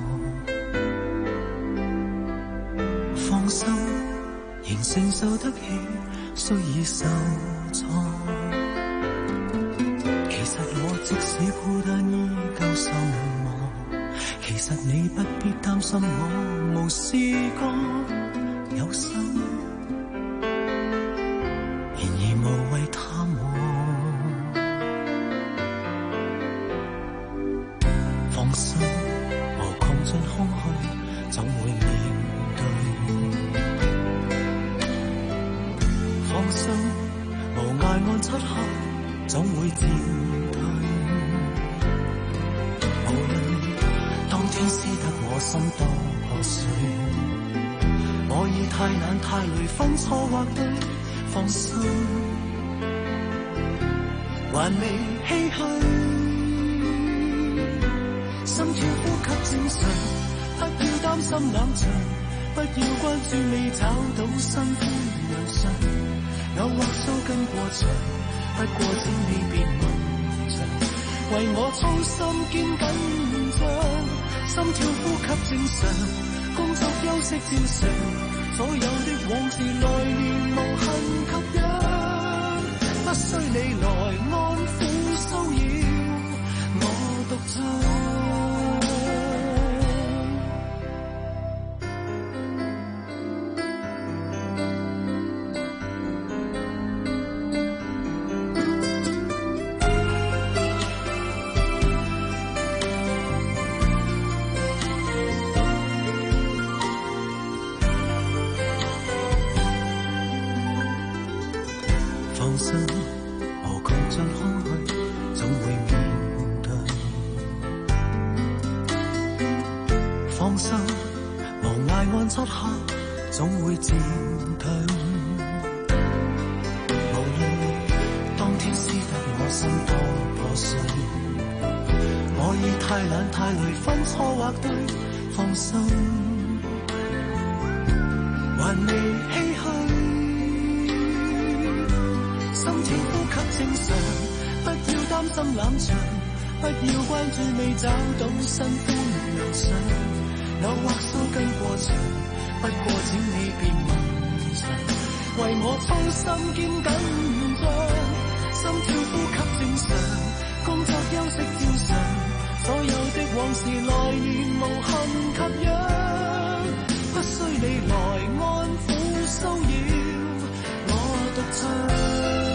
放心，仍承受得起，雖已受挫。其實我即使孤單依舊心忙，其實你不必擔心我無事過。有心，然而無謂探望。放心，無窮盡空虛，總會面對。放心，無涯岸漆黑，總會漸退。無論當天撕得我心多碎，我已太懶太累，分錯或對。放心，還未唏噓，心跳呼吸正常，不要擔心冷場，不要關注未找到新歡良相。偶或騷跟過場，不過請你別問長，為我操心兼緊張，心跳呼吸正常，工作休息照常，所有的往事來年無限吸引，不需你來安撫騷擾我獨唱。找到新歡良相，偶或騷跟過場，不過請你別問長，為我操心兼緊張，心跳呼吸正常，工作休息照常，所有的往事來年無限吸引，不需你來安撫騷擾我獨唱。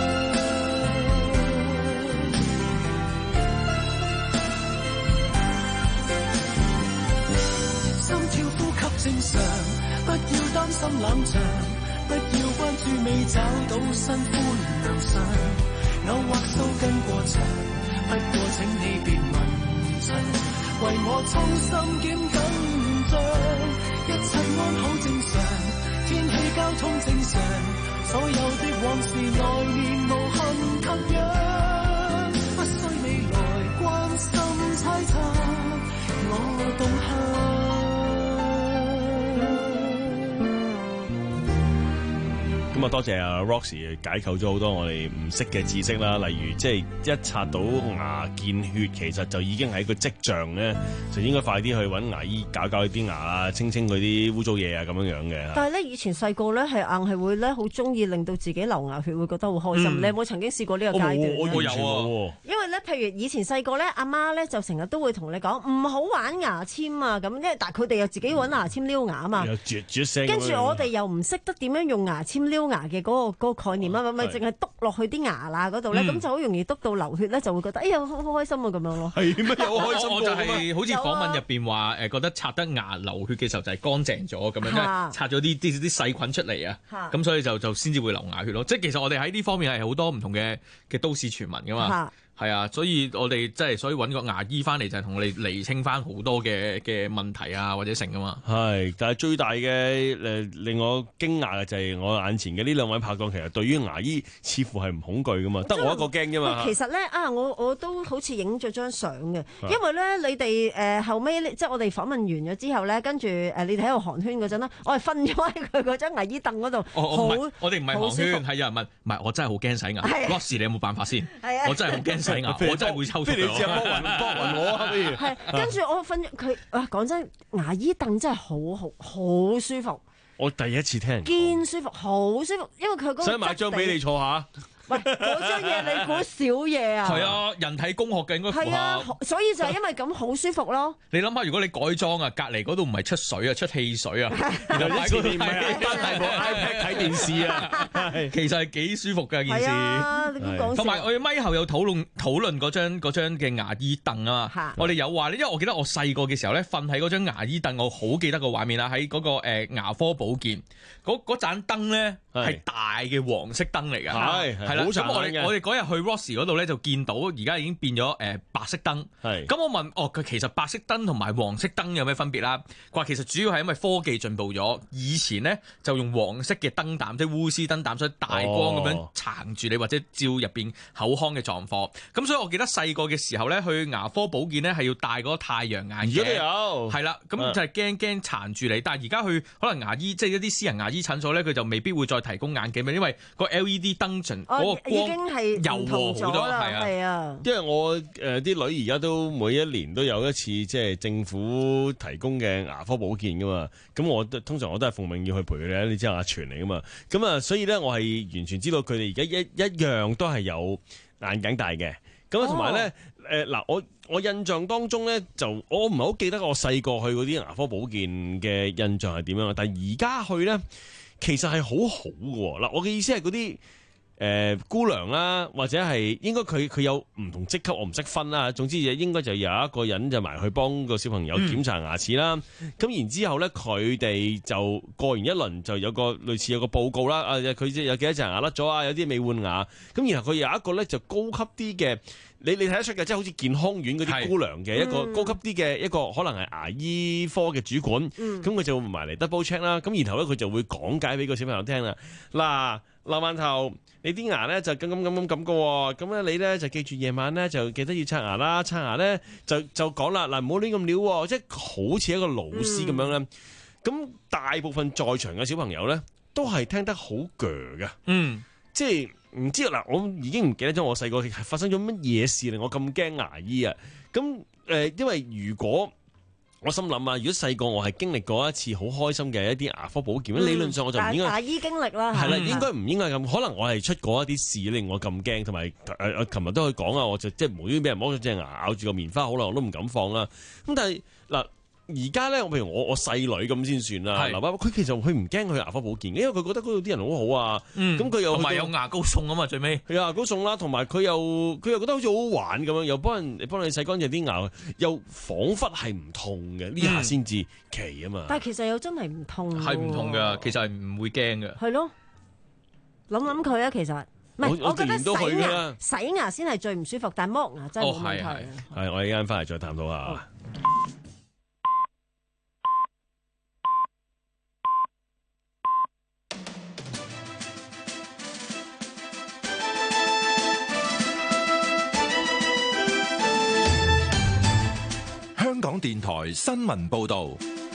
正常，不要擔心冷場，不要關注未找到新歡良相，偶或騷跟過場，不過請你別問長，為我操心兼緊張，一切安好正常， 天氣交通正常，所有的往事來年無限吸引，不需未來關心猜測，我動向。 咁啊，多謝阿 Roxy 解構咗好多我哋唔識嘅知識啦，例如即係一刷到牙見血，其實就已經係個跡象咧，就應該快啲去揾牙醫搞搞啲牙啊，清清佢啲污糟嘢啊咁樣樣嘅。 但係咧，以前細個咧係硬係會咧好中意令到自己流牙血，會覺得好開心。嗯、你有冇曾經試過呢個階段？ 我我有啊。 因為咧，譬如以前細個咧，阿媽咧就成日都會同你講唔好玩牙籤啊咁，因為但係佢哋又自己揾牙籤撩牙啊嘛。 有啜啜聲。 跟住我哋又唔識得點樣用牙籤撩牙嘅嗰、嗰個嗰個概念啊，咪淨係篤落去啲牙罅嗰度咧，咁、嗯、就好容易篤到流血咧，就會覺得哎呀好好開心啊咁樣咯。 係咩？好開心我就係好似訪問入邊話誒，覺得刷得牙流血嘅時候就係乾淨咗咁樣，因為刷咗啲啲啲細菌出嚟啊，咁所以就就先至會流牙血咯。即係其實我哋喺呢方面係好多唔同嘅嘅都市傳聞噶嘛。係啊，所以我哋即係所以揾個牙醫翻嚟就係同我哋釐清翻好多嘅嘅問題啊，或者成噶嘛。係， 但係最大嘅誒令我驚訝嘅就係我眼前嘅呢兩位拍檔，其實對於牙醫似乎係唔恐懼噶嘛，得我一個驚啫嘛。 其實咧啊，我我都好似影咗張相嘅，因為咧你哋誒、呃、後尾即係我哋訪問完咗之後咧，跟住誒你哋喺度寒暄嗰陣啦，我係瞓咗喺佢嗰張牙醫凳嗰度。 好，我哋唔係寒暄，係有人問，唔係我真係好驚洗牙。Roxy 你有冇辦法先？我真係好驚。洗牙，我真係會抽水。不如你試下幫雲幫雲我啊，不如。 係，跟住我瞓佢啊，講真，牙醫凳真係好好好舒服。 我第一次聽人堅舒服，好舒服，因為佢嗰個。 想買張俾你坐下。 喂，嗰張嘢你估少嘢啊？ 係啊，人體工學嘅應該符合。 係啊，所以就係因為咁好舒服咯。 你諗下，如果你改裝啊，隔離嗰度唔係出水啊，出汽水啊，然後喺嗰邊係單係部 iPad 睇電視啊，其實係幾舒服嘅件事。 係啊，你咁講。 同埋我哋咪後有討論討論嗰張嗰張嘅牙醫凳啊嘛，我哋有話咧，因為我記得我細個嘅時候咧，瞓喺嗰張牙醫凳，我好記得個畫面啦，喺嗰個誒牙科保健嗰嗰盞燈咧係大嘅黃色燈嚟㗎，係係啦。咁我哋我哋嗰日去 Roxy 嗰度咧就見到而家已經變咗誒白色燈。係。咁我問哦，佢其實白色燈同埋黃色燈有咩分別啦？佢話其實主要係因為科技進步咗，以前咧就用黃色嘅燈膽，即係鎢絲燈膽，所以大光咁樣撐住你或者照入邊口腔嘅狀況。咁所以我記得細個嘅時候咧去牙科保健咧係要戴嗰個太陽眼鏡。而家都有。係啦，咁就係驚驚撐住你。但係而家去可能牙醫即係一啲私人牙醫診所咧，佢就未必會再提供眼鏡，因為個 L E D 燈盡嗰個。 已經係柔和好多啦，係啊！ 因為我誒啲、呃、女而家都每一年都有一次即係政府提供嘅牙科保健噶嘛，咁我通常我都係奉命要去陪佢哋，你知阿全嚟噶嘛，咁啊所以咧我係完全知道佢哋而家一一樣都係有眼鏡戴嘅，咁啊同埋咧誒嗱我我印象當中咧就我唔係好記得我細個去嗰啲牙科保健嘅印象係點樣，但係而家去咧其實係好好嘅嗱，我嘅意思係嗰啲。誒、呃、姑娘啦，或者係應該佢佢有唔同職級，我唔識分啦。總之應該就有一個人就埋去幫個小朋友檢查牙齒啦。咁、嗯、然之後咧，佢哋就過完一輪就有個類似有個報告啦。啊，佢即係有幾多隻牙甩咗啊？有啲未換牙。咁然後佢有一個咧就高級啲嘅，你你睇得出嘅，即係好似健康院嗰啲姑娘嘅一個高級啲嘅一個可能係牙醫科嘅主管。咁佢、嗯、就埋嚟 double check 啦。咁然後咧佢就會講解俾個小朋友聽啦。嗱。劉饅頭，你啲牙咧就咁咁咁咁咁嘅，咁咧你咧就記住夜晚咧就記得要刷牙啦，刷牙咧就就講啦，嗱唔好亂咁撩，即係好似一個老師咁樣咧。咁、嗯、大部分在場嘅小朋友咧都係聽得好鋸嘅，嗯，即係唔知嗱，我已經唔記得咗我細個係發生咗乜嘢事令我咁驚牙醫啊。咁誒、呃，因為如果我心諗啊，如果細個我係經歷過一次好開心嘅一啲牙科保健，嗯、理論上我就唔應該牙醫經歷啦， 係啦，應該唔應該咁？可能我係出過一啲事令我咁驚，同埋誒我琴日都可以講啊，我就即係無端端俾人摸咗隻牙，咬住個棉花，好耐我都唔敢放啦。咁但係嗱。而家咧，我譬如我我細女咁先算啦。劉爸爸佢其實佢唔驚去牙科保健，因為佢覺得嗰度啲人好好啊。咁佢、嗯、又同埋有牙膏送啊嘛，最尾係牙膏送啦，同埋佢又佢又覺得好似好好玩咁樣，又幫人幫你洗乾淨啲牙，又彷彿係唔痛嘅呢下先至奇啊嘛。 但係其實又真係唔痛， 係唔痛㗎，其實係唔會驚嘅。 係咯，諗諗佢啊，其實唔係我，我覺得洗牙洗牙先係最唔舒服，但係剝牙真係冇問題。係、 哦、我一陣翻嚟再探討下。哦電台新聞報道。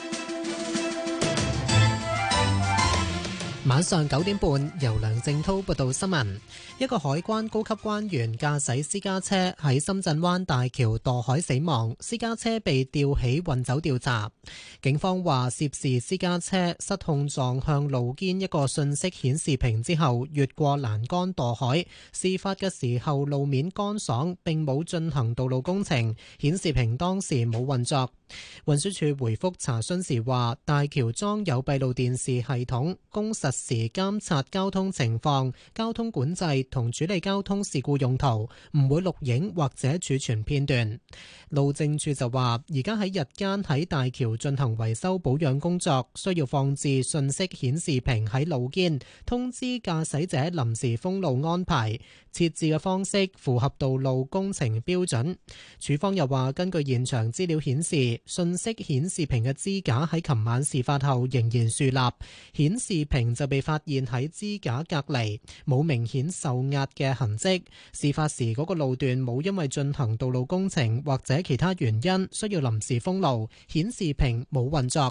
晚上九點半，由梁正滔報道新聞。一個海關高級關員駕駛私家車喺深圳灣大橋墮海死亡，私家車被吊起運走調查。警方話涉事私家車失控撞向路肩一個信息顯示屏之後，越過欄杆墮海。事發嘅時候路面乾爽，並冇進行道路工程，顯示屏當時冇運作。運輸署回覆查詢時話，大橋裝有閉路電視系統，供實時監察交通情況、交通管制同處理交通事故用途，唔會錄影或者儲存片段。路政署就話，而家喺日間喺大橋進行維修保養工作，需要放置信息顯示屏喺路肩，通知駕駛者臨時封路安排。設置嘅方式符合道路工程標準。署方又話，根據現場資料顯示，信息顯示屏嘅支架喺琴晚事發後仍然豎立，顯示屏就被發現喺支架隔離，冇明顯受壓嘅痕跡。事發時嗰個路段冇因為進行道路工程或者其他原因需要臨時封路，顯示屏冇運作。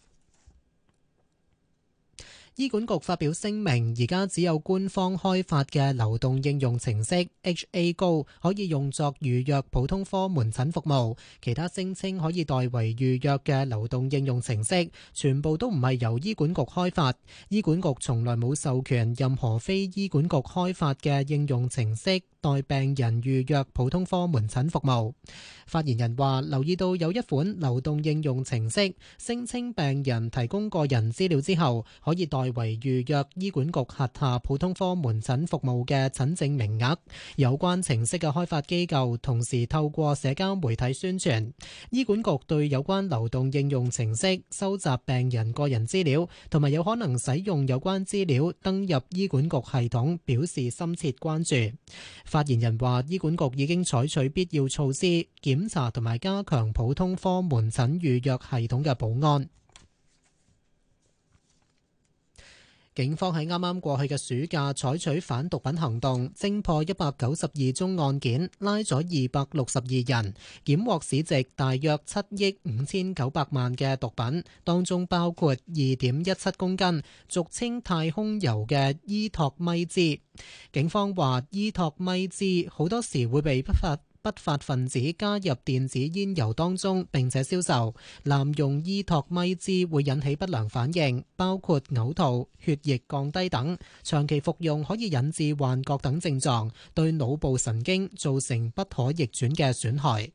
醫管局發表聲明，而家只有官方開發嘅流動應用程式 H A Go 可以用作預約普通科門診服務，其他聲稱可以代為預約嘅流動應用程式，全部都唔係由醫管局開發。醫管局從來冇授權任何非醫管局開發嘅應用程式代病人預約普通科門診服務。發言人話，留意到有一款流動應用程式聲稱病人提供個人資料之後，可以代為預約醫管局轄下普通科門診服務嘅診症名額。有關程式嘅開發機構同時透過社交媒體宣傳。醫管局對有關流動應用程式收集病人個人資料同埋有可能使用有關資料登入醫管局系統表示深切關注。發言人話，醫管局已經採取必要措施，檢查同埋加強普通科門診預約系統嘅保安。警方喺啱啱過去嘅暑假採取反毒品行動，偵破一百九十二宗案件，拉咗二百六十二人，檢獲市值大約七億五千九百萬嘅毒品，當中包括二點一七公斤俗稱太空油嘅伊托咪茲。警方話，伊托咪茲好多時會被不法不法分子加入電子煙油當中並且銷售。濫用伊托咪茲會引起不良反應，包括嘔吐、血液降低等。長期服用可以引致幻覺等症狀，對腦部神經造成不可逆轉嘅損害。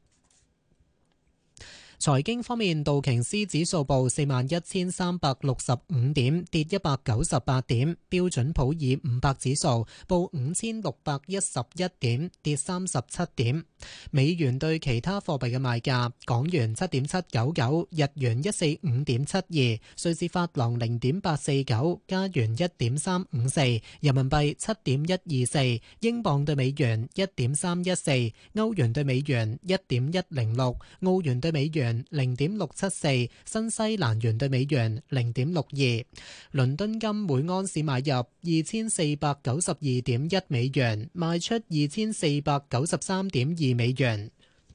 財經方面，道瓊斯指數報四萬一千三百六十五點，跌一百九十八點；標準普爾五百指數報五千六百一十一點，跌三十七點。美元對其他貨幣嘅賣價：港元七點七九九，日元一四五點七二，瑞士法郎零點八四九，加元一點三五四，人民幣七點一二四，英鎊對美元一點三一四，歐元對美元一點一零六，澳元對美元零點六七四，新西蘭元對美元零點六二。倫敦金每安士買入二千四百九十二點一美元，賣出二千四百九十三點二美元。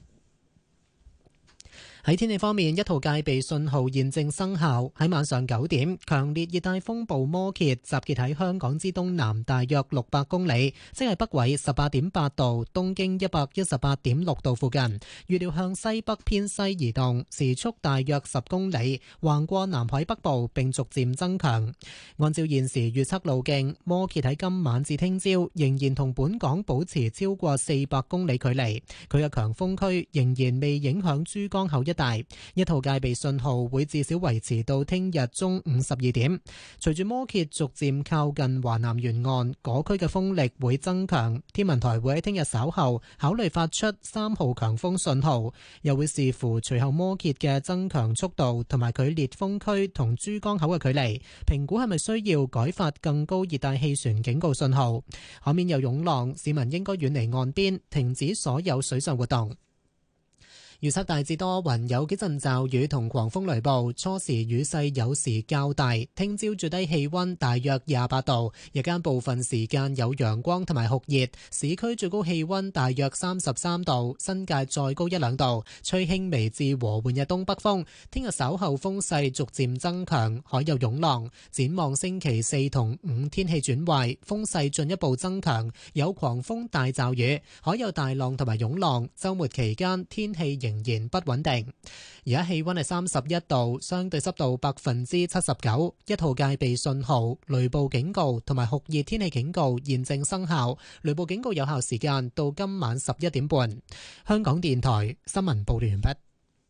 喺天氣方面，一號戒備信號現正生效。喺晚上九點，強烈熱帶風暴摩羯集結喺香港之東南大約六百公里，即係北緯十八點八度、東經一百一十八點六度附近。預料向西北偏西移動，時速大約十公里，橫過南海北部並逐漸增強。按照現時預測路徑，摩羯喺今晚至聽朝仍然同本港保持超過四百公里距離。佢嘅強風區仍然未影響珠江口一大一號戒備信號會至少維持到聽日中午十二點。隨住摩羯逐漸靠近華南沿岸，嗰區嘅風力會增強。天文台會喺聽日稍後考慮發出三號強風信號，又會視乎隨後摩羯嘅增強速度同埋佢烈風區同珠江口嘅距離，評估係咪需要改發更高熱帶氣旋警告信號。海面有湧浪，市民應該遠離岸邊，停止所有水上活動。 預測大致多雲，有幾陣驟雨同狂風雷暴，初時雨勢有時較大。聽朝最低氣溫大約廿八度，日間部分時間有陽光同埋酷熱，市區最高氣溫大約三十三度，新界再高一兩度，吹輕微至和緩嘅東北風。聽日稍後風勢逐漸增強，海有湧浪。展望星期四同五天氣轉壞，風勢進一步增強，有狂風大驟雨，海有大浪同埋湧浪。週末期間天氣仍然不穩定。而家氣溫係三十一度，相對濕度百分之七十九，一號戒備信號、雷暴警告同埋酷熱天氣警告現正生效。雷暴警告有效時間到今晚十一點半。香港電台新聞報道完畢。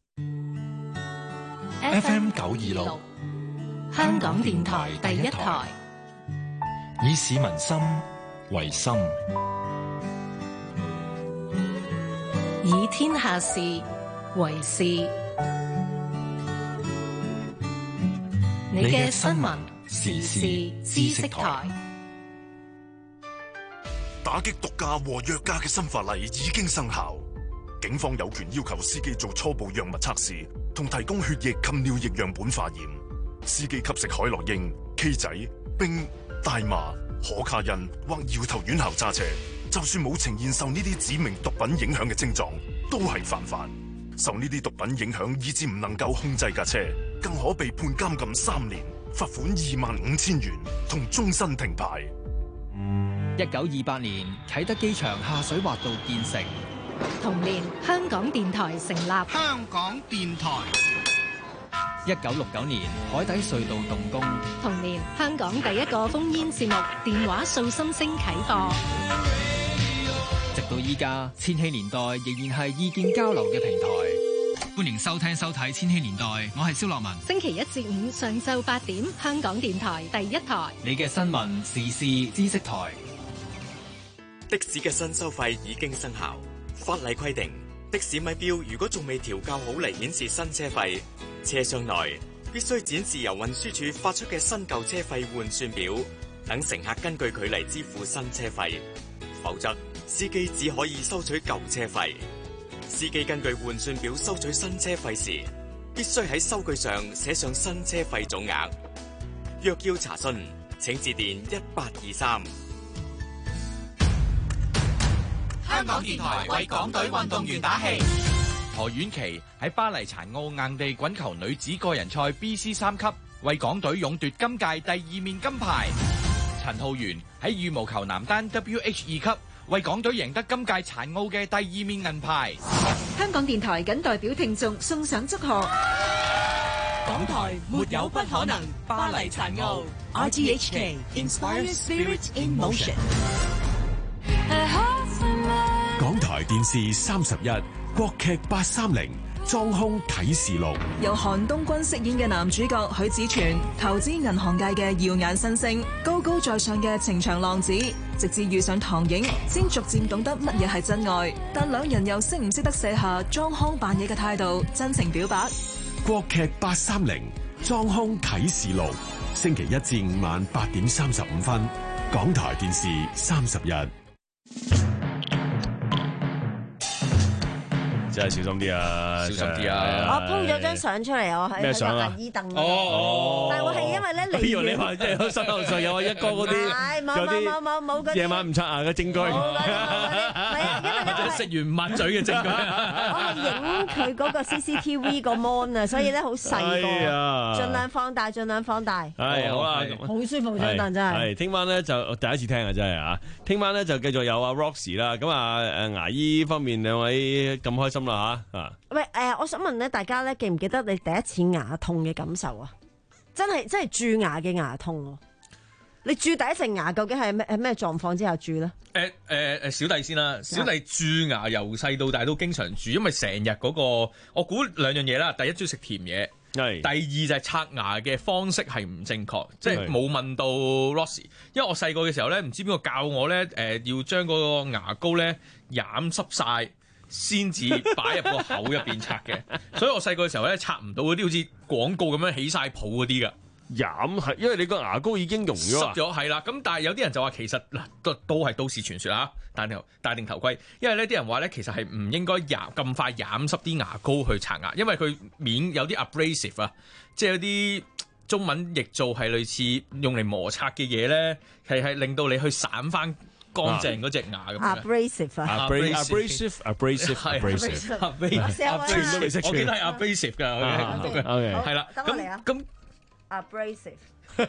F M 九二六，香港電台第一台， 以市民心為心， 以天下事為事。你嘅新聞時事知識台。 打擊毒駕和藥駕嘅新法例已經生效，警方有權要求司機做初步藥物測試，同提供血液及尿液樣本化驗。司機吸食海洛因、K 仔、冰、大麻、可卡因或搖頭丸後揸車，就算冇呈現受呢啲指明毒品影響嘅症狀，都係犯法。受呢啲毒品影響以致唔能夠控制架車，更可被判監禁三年、罰款二萬五千元同終身停牌。 一九二八年啟德機場下水滑道建成， 同年香港電台成立。 香港電台。一九六九年海底隧道動工， 同年香港第一個烽煙節目電話訴心聲啟播。 直到依家，千禧年代仍然係意見交流嘅平台。歡迎收聽收睇千禧年代，我係蕭樂文。 星期一至五上晝八點，香港電台第一台， 你嘅新聞時事知識台。 的士嘅新收費已經生效，法例規定的士咪錶如果仲未調校好嚟顯示新車費，車廂內必須展示由運輸署發出嘅新舊車費換算表，等乘客根據距離支付新車費，否則司機只可以收取舊車費。司機根據換算表收取新車費時，必須喺收據上寫上新車費總額。若要查詢，請致電一八二三。 香港電台為港隊運動員打氣。 何婉琪喺巴黎殘奧硬地滾球女子個人賽 B C 三級，為港隊勇奪今屆第二面金牌。陳浩源喺羽毛球男單 W H 二級，為港隊贏得今屆殘奧嘅第二面銀牌。 香港電台謹代表聽眾送上祝賀。 港台沒有不可能，巴黎殘奧 R T H K Inspires Spirit in Motion。 港台電視三十一國劇八三零裝兇啟示錄， 由韓東君飾演嘅男主角許子全，投資銀行界嘅耀眼新星，高高在上嘅情場浪子，直至遇上唐映，先逐漸懂得乜嘢係真愛。但兩人又識唔識得卸下裝腔扮嘢嘅態度，真情表白。 國劇八三零裝兇啟示錄，星期一至五晚八點三十五分，港台電視三十一。 真係小心啲啊！ 小心啲啊！ 我 po 咗張相出嚟，我喺咩相啊？ 牙醫凳。 哦， 但係我係因為咧，你以為你話即係身頭上有一哥嗰啲， 冇冇冇冇冇嗰啲夜晚唔刷牙嘅證據。冇嗰啲， 係啊，因為咧食完唔抹嘴嘅證據。 我係影佢嗰個 C C T V 個 mon 啊，所以咧好細個，盡量放大，盡量放大。 係好啦， 好舒服張凳真係。 係聽晚咧就第一次聽啊，真係啊！聽晚咧就繼續有阿 Roxy 啦。咁啊誒牙醫方面兩位咁開心啦嚇啊！ 喂誒、呃，我想問咧，大家咧記唔記得你第一次牙痛嘅感受啊？真係真係蛀牙嘅牙痛喎！你蛀第一隻牙究竟係咩係咩狀況之下蛀咧？ 誒誒誒，小弟先啦，小弟蛀牙由細到大都經常蛀，因為成日嗰個我估兩樣嘢啦，第一中意食甜嘢。係，第二就係刷牙嘅方式係唔正確，即係冇問到 Roxy，因為我細個嘅時候咧，唔知邊個教我咧，誒、呃、要將嗰個牙膏咧染濕晒先至擺入個口入邊刷嘅，所以我細個嘅時候咧刷唔到嗰啲好似廣告咁樣起晒泡嗰啲噶。 飲係，因為你個牙膏已經溶咗濕咗係啦。咁但係有啲人就話其實嗱都都係都市傳說啊，戴定戴定頭盔。因為呢啲人話咧，其實係唔應該染咁快染濕啲牙膏去刷牙，因為佢面有啲 abrasive 啊，即係有啲中文譯做係類似用嚟摩擦嘅嘢咧，係係令到你去散翻乾淨嗰隻牙咁樣。 abrasive 啊 ，abrasive abrasive abrasive abrasive， 我記得係 abrasive 㗎。OK，係啦。咁咁 abrasive。可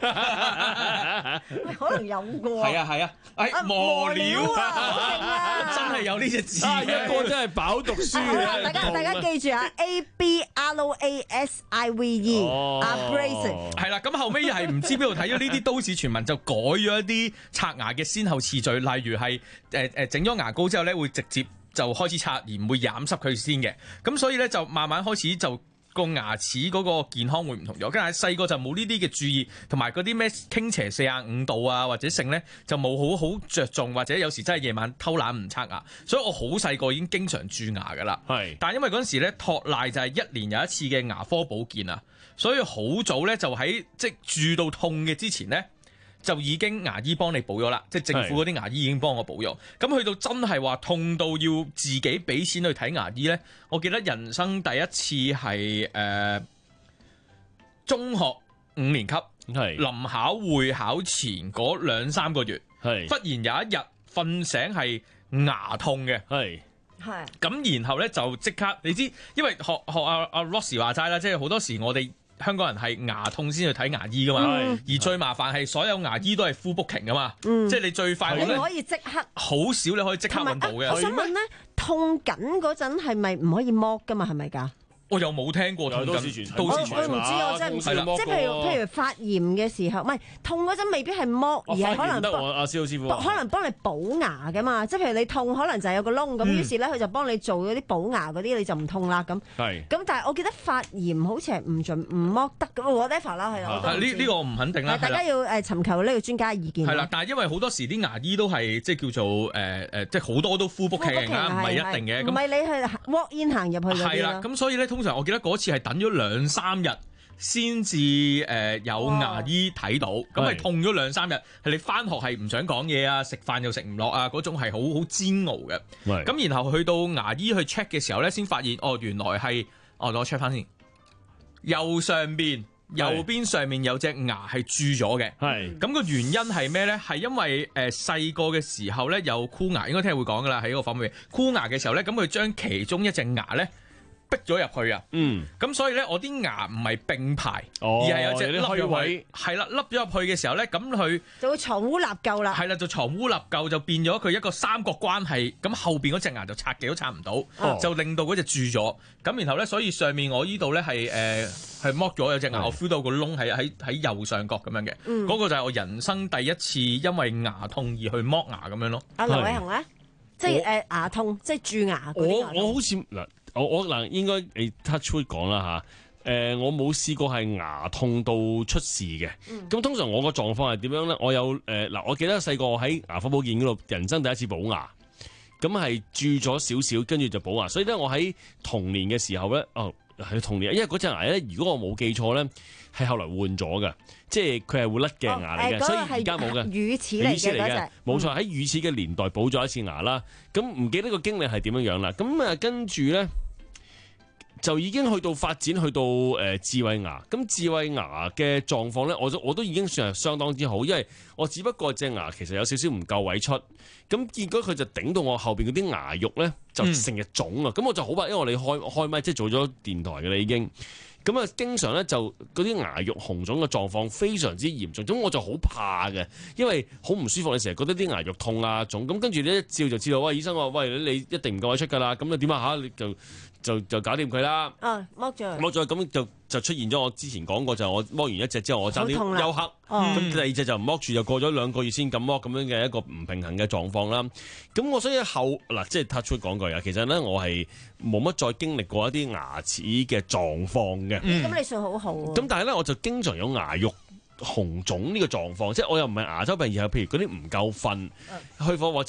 能有過。 係啊係啊，誒磨料啊，真係有呢隻字。 一個真係飽讀書嘅。 大家大家記住啊 ，A B R A S I V E，abrasive。 係啦，咁後尾又係唔知邊度睇咗呢啲都市傳聞，就改咗一啲刷牙嘅先後次序，例如係誒誒整咗牙膏之後咧，會直接就開始刷，而唔會染濕佢先嘅。咁所以咧就慢慢開始就。個牙齒嗰個健康會唔同咗，跟住細個就冇呢啲嘅注意，同埋嗰啲咩傾斜四十五度啊，或者性咧就冇好好着重，或者有時真係夜晚偷懶唔刷牙，所以我好細個已經經常蛀牙噶啦。係，但係因為嗰陣時咧托賴就係一年有一次嘅牙科保健啊，所以好早咧就喺即係蛀到痛嘅之前咧。就已經牙醫幫你補咗啦，即係政府嗰啲牙醫已經幫我補咗。咁去到真係話痛到要自己俾錢去睇牙醫呢，我記得人生第一次係誒、呃、中學五年級，臨考會考前嗰兩三個月，忽然有一日瞓醒係牙痛嘅，係咁然後呢，就即刻你知，因為學學阿阿 Ross 話齋啦，即係好多時我哋。香港人係牙痛先去睇牙醫噶嘛，嗯、而最麻煩係所有牙醫都係 full booking 噶嘛，嗯、即係你最快你可以即刻， 好少你可以即刻揾到嘅。 我想問咧，痛緊嗰陣係咪唔可以剝噶嘛？係咪㗎？ 我又冇聽過痛緊， 都市傳說。我唔知，我真係唔知。即係譬如譬如發炎嘅時候，唔係痛嗰陣未必係剝，而係可能得我阿蕭師傅可能幫你補牙㗎嘛。即係譬如你痛，可能就係有個窿咁，於是咧佢就幫你做嗰啲補牙嗰啲，你就唔痛啦咁。係。咁但係我記得發炎好似係唔盡唔剝得嘅，whatever啦係啦。 呢呢個我唔肯定啦。 大家要誒尋求呢個專家意見。 係啦，但係因為好多時啲牙醫都係即係叫做誒誒，即係好多都 full booking 啊，唔係一定嘅。 唔係你去 walk in 行入去嗰啲咯。 係啦，咁所以咧通常我記得嗰次係等咗兩三日先至誒有牙醫睇到，咁係痛咗兩三日，係你翻學係唔想講嘢啊，食飯又食唔落啊，嗰種係好好煎熬嘅。咁然後去到牙醫去 check 嘅時候咧，先發現哦原來係哦我 check 翻先，右上邊右邊上面有隻牙係蛀咗嘅。係咁個原因係咩咧？係因為誒細個嘅時候咧有箍牙，應該聽日會講噶啦，喺個訪問箍牙嘅時候咧，咁佢將其中一隻牙咧。逼咗入去啊！嗯，咁所以咧，我啲牙唔係並排，哦、而係有隻凹入去，係啦，凹咗入去嘅時候咧，咁佢就會藏污納垢啦。 係啦，就藏污納垢就變咗佢一個三角關係，咁後邊嗰隻牙就拆極都拆唔到，哦、就令到嗰隻蛀咗。咁然後咧，所以上面我呢度咧係誒係剝咗有隻牙，嗯、我 feel 到個窿係喺喺右上角咁樣嘅。嗰、嗯、個就係我人生第一次因為牙痛而去剝牙咁樣咯。 阿劉偉恒咧，即係誒牙痛，即係蛀牙嗰啲牙痛。 我我好似嗱。我我嗱應該你 touch wood 講啦嚇，誒我冇試過係牙痛到出事嘅。咁、嗯、通常我個狀況係點樣咧？我有誒嗱、呃，我記得細個喺牙科保健嗰度，人生第一次補牙，咁係蛀咗少少，跟住就補牙。所以咧，我喺童年嘅時候咧，哦係童年，因為嗰隻牙咧，如果我冇記錯咧，係後來換咗嘅，即係佢係會甩嘅牙嚟嘅， 哦、 所以而家冇嘅。 乳齒嚟嘅嗰隻， 冇錯，喺乳齒嘅年代補咗一次牙啦。咁唔記得個經歷係點樣樣啦。咁啊跟住咧。就已經去到發展去到誒、呃、智慧牙，咁智慧牙嘅狀況咧，我都我都已經算係相當之好，因為我只不過隻牙其實有少少唔夠位出，咁結果佢就頂到我後邊嗰啲牙肉咧就成日腫啊，咁、嗯、我就好怕，因為我哋開開麥即係做咗電台嘅啦已經，咁啊經常咧就嗰啲牙肉紅腫嘅狀況非常之嚴重，咁我就好怕嘅，因為好唔舒服，你成日覺得啲牙肉痛啊腫，咁跟住咧一照就知道，喂醫生話喂你一定唔夠位出㗎啦，咁啊點啊嚇你就。就就搞掂佢啦。 啊，剝咗。 剝咗咁就就出現咗我之前講過，就我剝完一隻之後，我爭啲休克。咁、嗯、第二隻就唔剝住，就過咗兩個月先咁剝，咁樣嘅一個唔平衡嘅狀況啦。咁我所以後嗱，即係 touch wood 講句啊，其實咧我係冇乜再經歷過一啲牙齒嘅狀況嘅。咁、 嗯、你算好好、啊。 咁但係咧，我就經常有牙肉紅腫呢個狀況，即係我又唔係牙周病，而係譬如嗰啲唔夠瞓，去貨或者。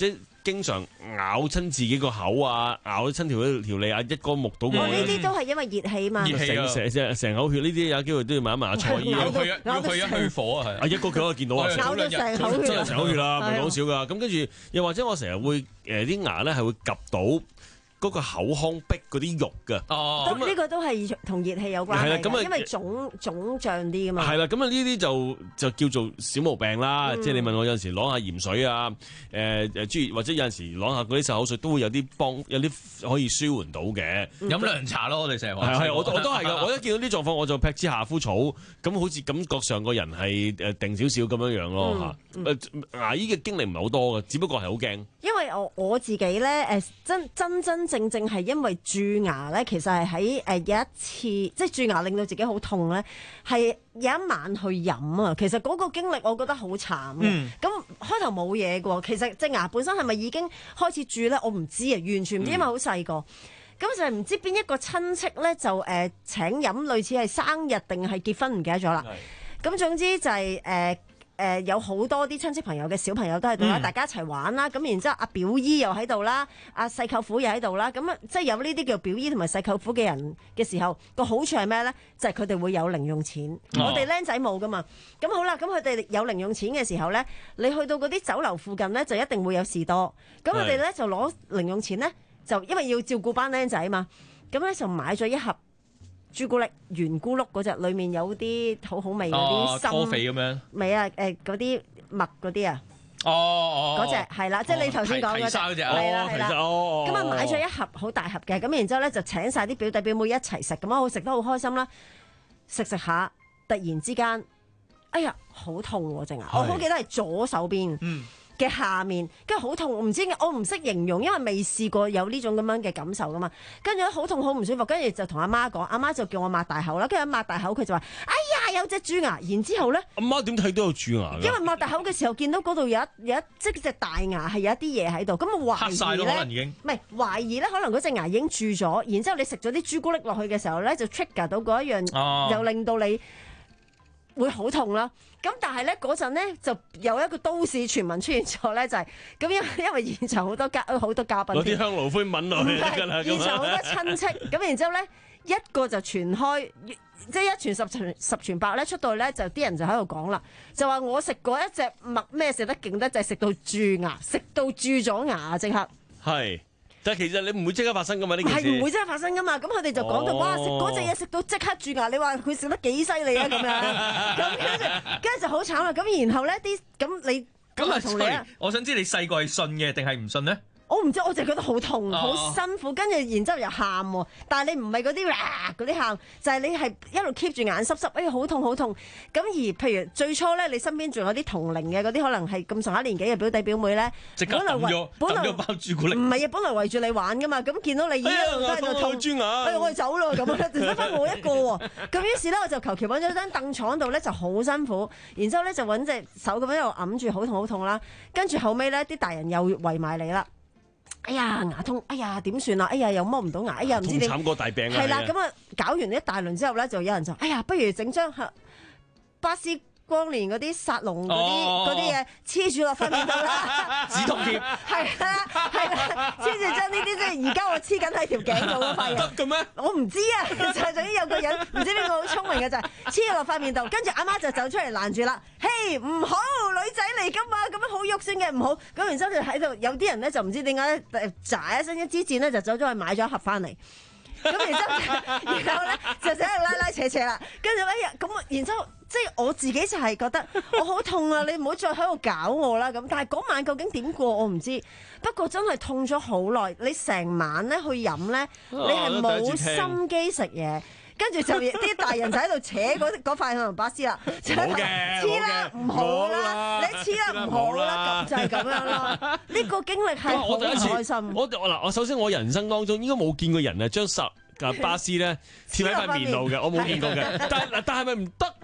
經常咬親自己個口啊，咬親條條脷啊，一個目睹過。 呢啲都係因為熱氣嘛， 熱氣成成成口血，呢啲有機會都要問一問阿蔡醫要去要去一去火啊，係。 啊一個佢可以見到啊， 咬到成口血， 真係成口血啦，唔係講笑㗎。咁跟住又或者我成日會誒啲牙咧係會夾到嗰個口腔壁嗰啲肉㗎。 哦， 咁呢個都係同熱氣有關係嘅，因為腫腫脹啲㗎嘛。 係啦，咁啊呢啲就就叫做小毛病啦。 嗯、 即係你問我有陣時攞下鹽水啊，誒誒諸如或者有陣時攞下嗰啲漱口水都會有啲幫有啲可以舒緩到嘅。 飲涼茶咯，我哋成日話。 係係，我我都係㗎。我一見到啲狀況我就劈支夏膚草，咁好似感覺上個人係誒定少少咁樣樣咯嚇。 嗯嗯、牙醫嘅經歷唔係好多嘅，只不過係好驚。 因為我我自己咧誒真真真正正係因為蛀牙咧，其實係喺誒有一次，即係蛀牙令到自己好痛咧，係有一晚去飲啊。其實嗰個經歷我覺得好慘嘅。咁、嗯、開頭冇嘢嘅，其實隻牙本身係咪已經開始蛀咧？我唔知啊，完全唔知，因為好細個。咁、嗯、就係唔知邊一個親戚咧就誒、呃、請飲，類似係生日定係結婚唔記得咗啦。咁總之就係、是、誒。呃誒、呃、有好多啲親戚朋友嘅小朋友都喺度啦，嗯、大家一齊玩啦，咁然之後阿表姨又喺度啦，阿細舅父又喺度啦，咁啊即係有呢啲叫表姨同埋細舅父嘅人嘅時候，個好處係咩咧？就係佢哋會有零用錢，哦、我哋僆仔冇噶嘛。咁好啦，咁佢哋有零用錢嘅時候咧，你去到嗰啲酒樓附近咧，就一定會有士多。咁我哋咧就攞零用錢咧，就因為要照顧班僆仔嘛，咁咧就買咗一盒朱古力圓咕碌嗰隻，裡面有啲好好味嗰啲心， 咖啡咁樣。 未啊？誒嗰啲麥嗰啲啊。 哦哦。 嗰隻係啦，即係你頭先講嗰隻。係啦係啦。咁啊買咗一盒好大盒嘅，咁然之後咧就請晒啲表弟表妹一齊食，咁啊好食得好開心啦。食食下，突然之間，哎呀好痛喎隻牙！我好記得係左手邊。嗯。嘅下面，跟住好痛，唔知我唔識形容，因為未試過有呢種咁樣嘅感受噶嘛。跟住咧好痛好唔舒服，跟住就同阿媽講，阿媽就叫我擘大口啦。跟住一擘大口，佢就話：哎呀，有隻蛀牙！然之後咧， 阿媽點睇都有蛀牙㗎。 因為擘大口嘅時候，見到嗰度有一有一即係隻大牙係有一啲嘢喺度，咁啊懷疑咧， 可能已經唔係懷疑咧，可能嗰隻牙已經蛀咗。然之後你食咗啲朱古力落去嘅時候咧，就 trigger 到嗰一樣， 哦、 又令到你會好痛啦。咁但係咧嗰陣咧就有一個都市傳聞出現咗咧，就係、是、咁因為因為現場好多嘉好多嘉賓， 攞啲香爐灰抿落去㗎啦。 現場好多親戚，咁然之後咧一個就傳開，即係一傳十傳十傳百咧，出到去咧就啲人就喺度講啦，就話我食過一隻麥咩食得勁得，就係食到蛀牙，食到蛀咗牙即刻。 係。但係其實你唔會即刻發生噶嘛，呢件事係唔會即刻發生噶嘛。咁佢哋就講到、哦、哇食嗰隻嘢食到即刻蛀牙，你話佢食得幾犀利啊咁樣。咁跟住跟住就好慘啦。咁然後咧啲咁你咁啊同你啊， 我想知你細個係信嘅定係唔信呢？ 我唔知，我就覺得好痛，好、哦、辛苦，跟住然之後又喊喎。但係你唔係嗰啲哇嗰啲喊，就係、是、你係一路 keep 住眼濕濕，哎呀好痛好痛。咁而譬如最初咧，你身邊仲有啲同齡嘅嗰啲，可能係咁上下年紀嘅表弟表妹咧， 即刻抌咗抌咗包朱古力。 唔係啊，本來圍住你玩噶嘛，咁見到你一路都喺度痛， 蛀牙， 哎呀我哋走咯咁樣，就得翻我一個喎。咁於是咧，我就求其揾咗張凳坐喺度咧，就好辛苦。然之後咧就揾隻手咁樣喺度揞住，好痛好痛啦。跟住後尾咧，啲大人又圍埋你啦。哎呀牙痛，哎呀點算啊？哎呀又摸唔到牙，哎呀唔知點。 慘過大病啊！ 係啦，咁啊搞完一大輪之後咧，就有人就哎呀，不如整張巴斯光年嗰啲薩隆嗰啲嗰啲嘢黐住落塊面度啦， 止痛貼。 係啦係啦，黐住將呢啲即係而家我黐緊喺條頸度嗰塊嘢。 得嘅咩？ 我唔知啊，就係總之有個人唔知邊個好聰明嘅就係黐咗落塊面度，跟住阿媽就走出嚟攔住啦。嘿，唔好，女仔嚟噶嘛，咁樣好肉酸嘅唔好。咁然之後就喺度，有啲人咧就唔知點解咧，喳一聲一支箭咧就走咗去買咗一盒翻嚟。咁然之後，然後咧就喺度拉拉扯扯啦。跟住哎呀，咁然之後即係我自己就係覺得我好痛啊！你唔好再喺度搞我啦咁。但係嗰晚究竟點過我唔知。不過真係痛咗好耐。你成晚咧去飲咧，你係冇心機食嘢。跟住就啲大人就喺度扯嗰嗰塊可能巴斯啦，黐啦唔好啦，你黐啦唔好啦，咁就係咁樣咯。呢個經歷係好唔開心。 我嗱我首先我人生當中應該冇見過人啊將十架巴斯咧貼喺塊面度嘅，我冇見過嘅。但嗱但係咪唔得咧？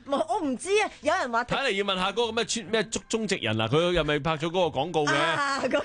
我唔知啊，有人話睇嚟要問下嗰個咩村咩足中直人啊，佢又咪拍咗嗰個廣告嘅？ 啊，嗰個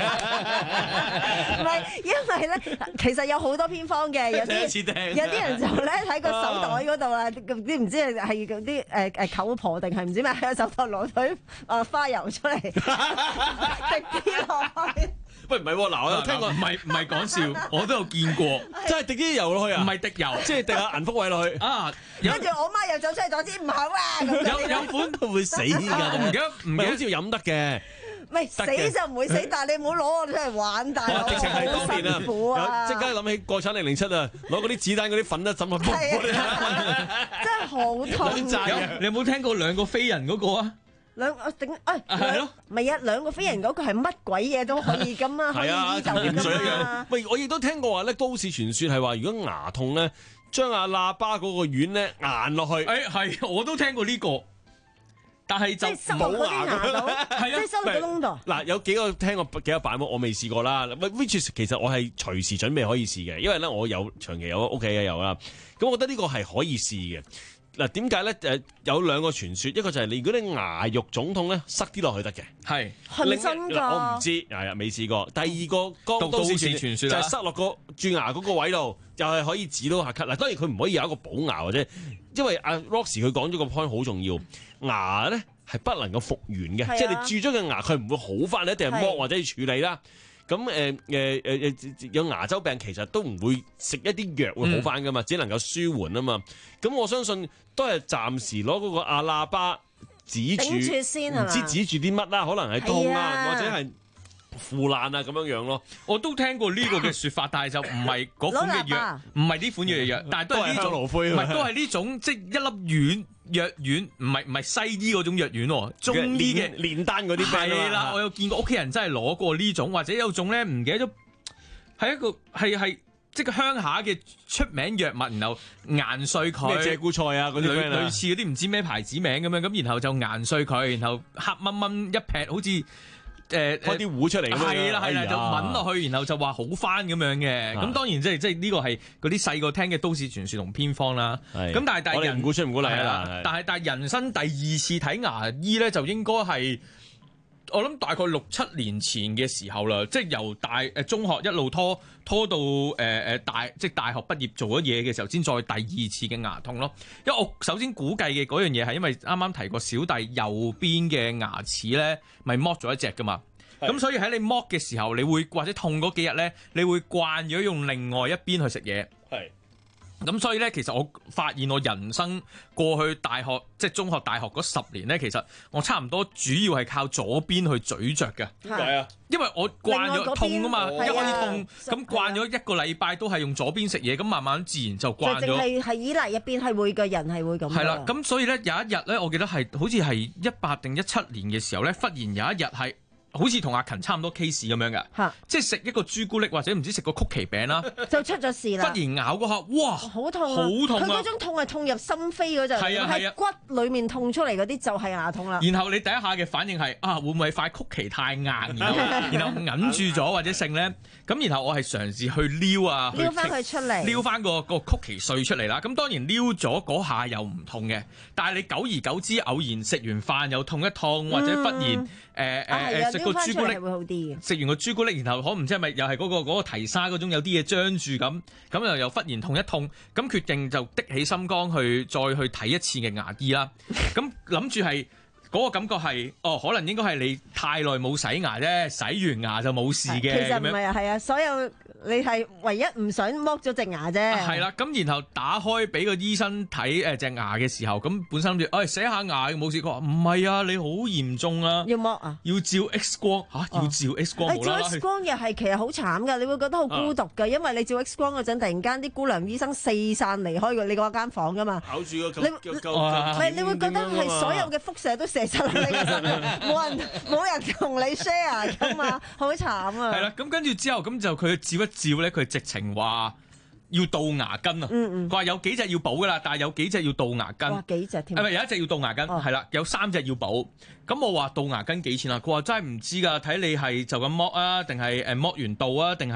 唔係，因為咧，其實有好多偏方嘅，有啲有啲人就咧喺個手袋嗰度啊，啲唔知係係嗰啲誒誒舅婆定係唔知咩喺個手袋攞堆啊花油出嚟滴啲落去。 喂，唔係喎，嗱，我有聽過， 唔係唔係講笑，我都有見過， 真係滴啲油落去啊？ 唔係滴油， 即係滴下銀福位落去啊！ 跟住我媽又走出嚟阻止唔好啊！ 有有款都會死㗎， 唔記得唔記得， 好似飲得嘅。 唔係死就唔會死，但係你唔好攞我出嚟玩，大佬。 直情係當年啊！即刻諗起國產零零七啊，攞嗰啲子彈嗰啲粉一浸落， 真係好痛。 你有冇聽過兩個飛人嗰個啊？ 兩個頂誒係咯，唔係啊，兩個飛人嗰個係乜鬼嘢都可以噶嘛，可以醫就㗎嘛。 喂，我亦都聽過話咧，都市傳説係話，如果牙痛咧，將阿喇叭嗰個丸咧壓落去。 誒係，我都聽過呢個，但係就冇牙度，係啊，即係收落個窿度。 嗱，有幾個聽過幾個版本，我未試過啦。which is 其實我係隨時準備可以試嘅，因為咧我有長期有屋企嘅有啦。咁我覺得呢個係可以試嘅。嗱，點解咧？誒有兩個傳說，一個就係你如果你牙肉腫痛咧，塞啲落去得嘅， 係係咪真㗎？ 我唔知，係啊，未試過。第二個都市傳說就係塞落個蛀牙嗰個位度，又係可以止到下咳。嗱，當然佢唔可以有一個補牙或者，因為阿 Roxy 佢講咗個 point 好重要，牙咧係不能夠復原嘅，即係你蛀咗嘅牙佢唔會好翻，你一定係剝或者要處理啦。咁誒誒誒誒有牙周病其實都唔會食一啲藥會好翻噶嘛，嗯、只能夠舒緩啊嘛。咁我相信都係暫時攞嗰個阿喇叭止住，唔知止住啲乜啦，可能係痛啊，啊或者係腐爛啊咁樣樣咯。 我都聽過呢個嘅説法，但係就唔係嗰款嘅藥，唔係呢款嘅藥，但係都係呢種，唔係都係呢種，即係一粒丸。藥丸唔係唔係西醫嗰種藥丸喎，中醫嘅煉丹嗰啲係啦，我有見過屋企人真係攞過呢種，或者有種咧唔記得咗，係一個係係即係鄉下嘅出名藥物，然後研碎佢， 咩鷓鴣菜啊嗰啲類類似嗰啲唔知咩牌子名咁樣，咁然後就研碎佢，然後黑掹掹一劈，好似。誒開啲糊出嚟咁樣， 係啦係啦，就抿落去，然後就話好翻咁樣嘅。咁當然即係即係呢個係嗰啲細個聽嘅都市傳說同偏方啦。咁但係但係人唔鼓吹唔鼓勵啦。 但係但係人生第二次睇牙醫咧，就應該係我諗大概六七年前嘅時候啦。即係由大誒中學一路拖拖到誒誒大即係大學畢業做咗嘢嘅時候，先再第二次嘅牙痛咯。因為我首先估計嘅嗰樣嘢係因為啱啱提過小弟右邊嘅牙齒咧，咪剝咗一隻噶嘛。咁所以喺你剝嘅時候，你會或者痛嗰幾日咧，你會慣咗用另外一邊去食嘢。 係。 咁所以咧，其實我發現我人生過去大學即係中學、大學嗰十年咧，其實我差唔多主要係靠左邊去咀嚼嘅。 點解啊？ 因為我慣咗痛啊嘛，一開始痛，咁慣咗一個禮拜都係用左邊食嘢，咁慢慢自然就慣咗。 就淨係係依賴一邊係會嘅人係會咁。 係啦，咁所以咧有一日咧，我記得係好似係一八定一七年嘅時候咧，忽然有一日係。好似同阿勤差唔多 case 咁樣嘅，即係食一個朱古力或者唔知食個曲奇餅啦， 就出咗事啦。 忽然咬嗰下，哇， 好痛， 好痛啊！ 佢嗰種痛係痛入心扉嗰陣， 係啊係啊， 骨裡面痛出嚟嗰啲就係牙痛啦。 然後你第一下嘅反應係啊，會唔會塊曲奇太硬，然後然後揞住咗或者剩咧？咁然後我係嘗試去撩啊， 撩翻佢出嚟， 撩翻個個曲奇碎出嚟啦。咁當然撩咗嗰下又唔痛嘅，但係你久而久之，偶然食完飯又痛一痛，或者忽然誒誒誒食個朱古力。 會好啲嘅， 食完個朱古力，然後可唔知係咪又係嗰個嗰個提沙嗰種有啲嘢張住咁，咁又又忽然痛一痛，咁決定就的起心肝去再去睇一次嘅牙醫啦。咁諗住係嗰個感覺係，哦，可能應該係你太耐冇洗牙啫，洗完牙就冇事嘅。 其實唔係啊，係啊，所有你係唯一唔想剝咗隻牙啫。 係啦，咁然後打開俾個醫生睇誒隻牙嘅時候，咁本身諗住，誒洗下牙冇事，佢話唔係啊，你好嚴重啊， 要剝啊， 要照 X 光嚇，要照 X 光。 照 X 光又係其實好慘㗎，你會覺得好孤獨㗎，因為你照 X 光嗰陣，突然間啲姑娘醫生四散離開你嗰間房㗎嘛。 咬住個你唔係你會覺得係所有嘅輻射都射晒落你嘅身度，冇人冇人同你 share 㗎嘛，好慘啊！ 係啦，咁跟住之後，咁就佢照一照咧，佢直情話要倒牙根啊！佢話有幾隻要補噶啦，但係有幾隻要倒牙根。 哇，幾隻添？ 係咪有一隻要倒牙根？係啦，有三隻要補。咁我話倒牙根幾錢啊？佢話真係唔知㗎，睇你係就咁剝啊，定係誒剝完倒啊，定係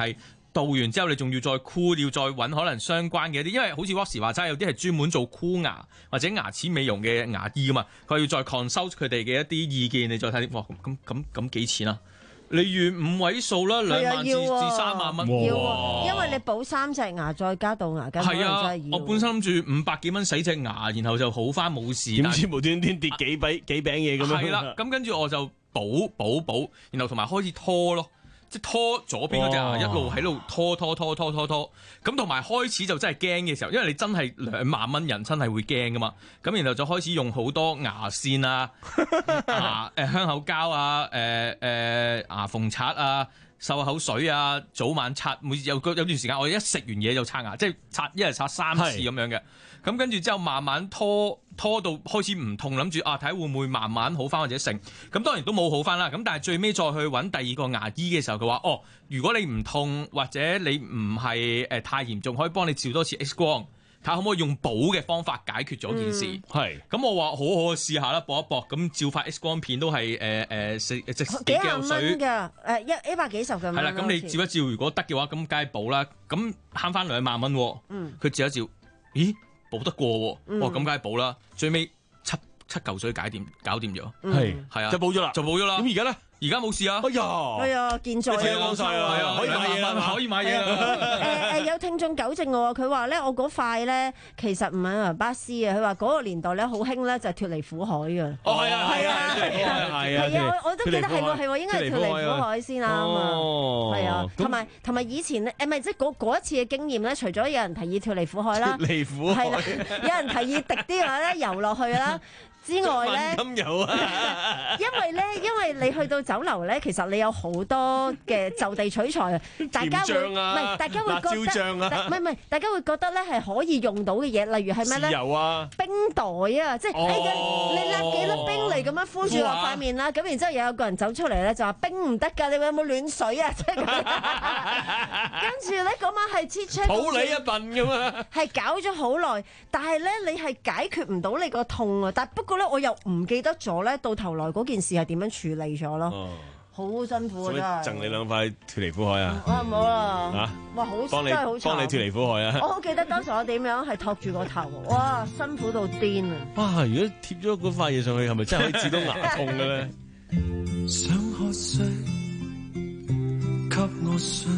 導完之後，你仲要再箍，要再揾可能相關嘅一啲，因為好似 Roxy 話齋，有啲係專門做箍牙或者牙齒美容嘅牙醫噶嘛，佢要再 consult 佢哋嘅一啲意見，你再睇，哇咁咁咁幾錢啊？你預五位數啦，兩萬至至三萬蚊， 要啊，因為你補三隻牙再加到牙根， 係啊， 真係要。 我本身諗住五百幾蚊洗隻牙，然後就好翻冇事， 點知無端端跌幾餅幾餅嘢咁樣？ 係啦，咁跟住我就補補補，然後同埋開始拖咯。即係拖左邊嗰隻牙，一路喺度拖拖拖拖拖拖，咁同埋開始就真係驚嘅時候，因為你真係兩萬蚊人真係會驚噶嘛，咁然後就開始用好多牙線啊、牙誒香口膠啊、誒、呃、誒、呃、牙縫刷啊、漱口水啊，早晚刷，每有有段時間我一食完嘢就刷牙，即係刷一日刷三次咁樣嘅。咁跟住之後慢慢拖拖到開始唔痛，諗住啊睇下會唔會慢慢好翻或者成，咁當然都冇好翻啦。咁但係最尾再去揾第二個牙醫嘅時候，佢話哦，如果你唔痛或者你唔係誒太嚴重，可以幫你照多次 X 光，睇下可唔可以用補嘅方法解決咗件事。係、嗯，咁我話好好試下啦，搏一搏，咁照發 X 光片都係誒誒四即幾廿蚊㗎，誒一一百幾十嘅。係啦，咁你照一照，如果得嘅話，咁梗係補啦。咁慳翻兩萬蚊，嗯，佢照一照，咦？補得過喎，哇咁梗係補啦，最尾七七嚿水解掂搞掂咗，係係啊， 就補咗啦， 就補咗啦。 咁而家咧？ 而家冇事啊！ 哎呀， 哎呀，健在啊， 晒啊，可以買嘢啦， 可以買嘢啦。 誒誒，有聽眾糾正我，佢話咧，我嗰塊咧其實唔係阿巴斯啊，佢話嗰個年代咧好興咧就係脫離苦海嘅。 哦，係啊，係啊，係啊，係啊， 我我都記得係喎，係喎，應該係脫離苦海先啱啊。係啊，同埋同埋以前誒，唔係即係嗰嗰一次嘅經驗咧，除咗有人提議脫離苦海啦， 脫離苦海， 係啦，有人提議滴啲話咧游落去啦。之外咧， 咁有啊！ 因為咧，因為你去到酒樓咧，其實你有好多嘅就地取材啊，大家會唔係大家會覺得唔係唔係，大家會覺得咧係可以用到嘅嘢，例如係咩咧？ 豉油啊， 冰袋啊，即係哎呀，你揦幾粒冰嚟咁樣敷住落塊面啦，咁然之後又有個人走出嚟咧就話冰唔得㗎，你有冇暖水啊？即係咁，跟住咧嗰晚係切出， 抱你一笨㗎嘛， 係搞咗好耐，但係咧你係解決唔到你個痛啊，但不過咧我又唔記得咗咧，到頭來嗰件事係點樣處理咗咯，好辛苦啊！真係贈你兩塊脫離苦海啊！ 啊冇啦嚇，哇好真係好慘， 幫你脫離苦海啊！ 我好記得當時我點樣係托住個頭，哇辛苦到癲啊！ 哇！如果貼咗嗰塊嘢上去，係咪真係可以治到牙痛嘅咧？ 想喝水，給我水，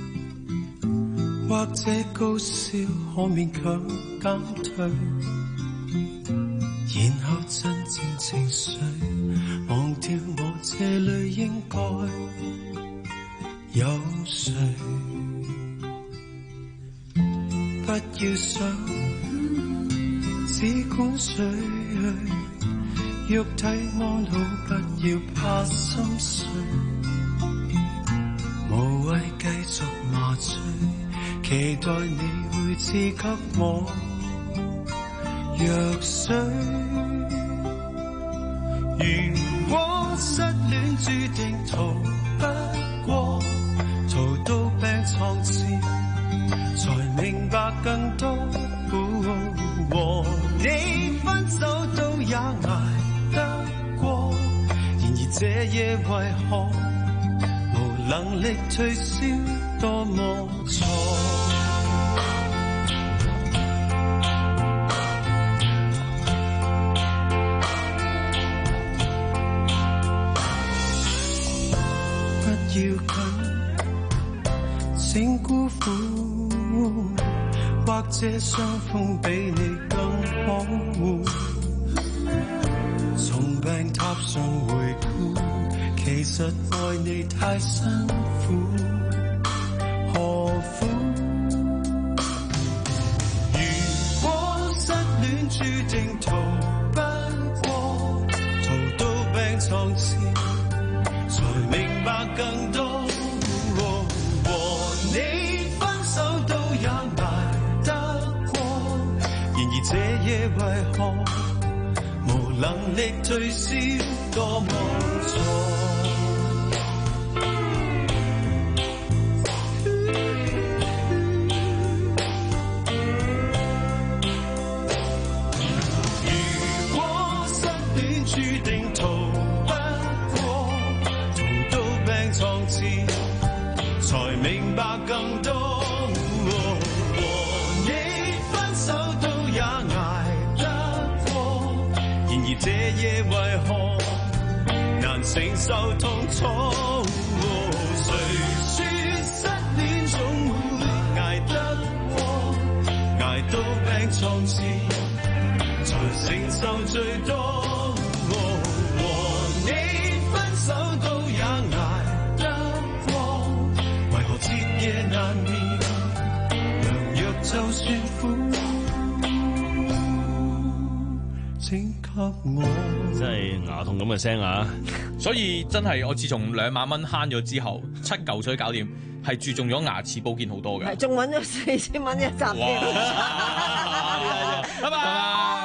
或者高燒可勉強減退。然後鎮靜情緒，忘掉我這裏應該有誰？不要想，只管睡去，肉體安好，不要怕心碎。無謂繼續麻醉，期待你會賜給我藥水。如果失戀注定逃不過，逃到病床前才明白更多。和你分手都也捱得過，然而這夜為何無能力退燒，多麼錯。要緊，請辜負，或者傷風比你更可惡。從病榻上回顧，其實愛你太辛苦，何苦？如果失戀注定逃不過，逃到病床前才明白更多，和你分手都也捱得過，然而這夜為何無能力退燒，多麼錯。如果失戀注定逃床前才明白更多。 這夜為何難承受痛楚？誰說失戀總會捱得過？捱到病床前才承受最多。和你分手都也捱得過，為何徹夜難眠？良藥就算苦，請給我。 真係牙痛咁嘅聲啊！ 所以真係我自從兩萬蚊慳咗之後，七嚿水搞掂，係注重咗牙齒保健好多嘅。 係仲揾咗四千蚊一集添。 拜拜。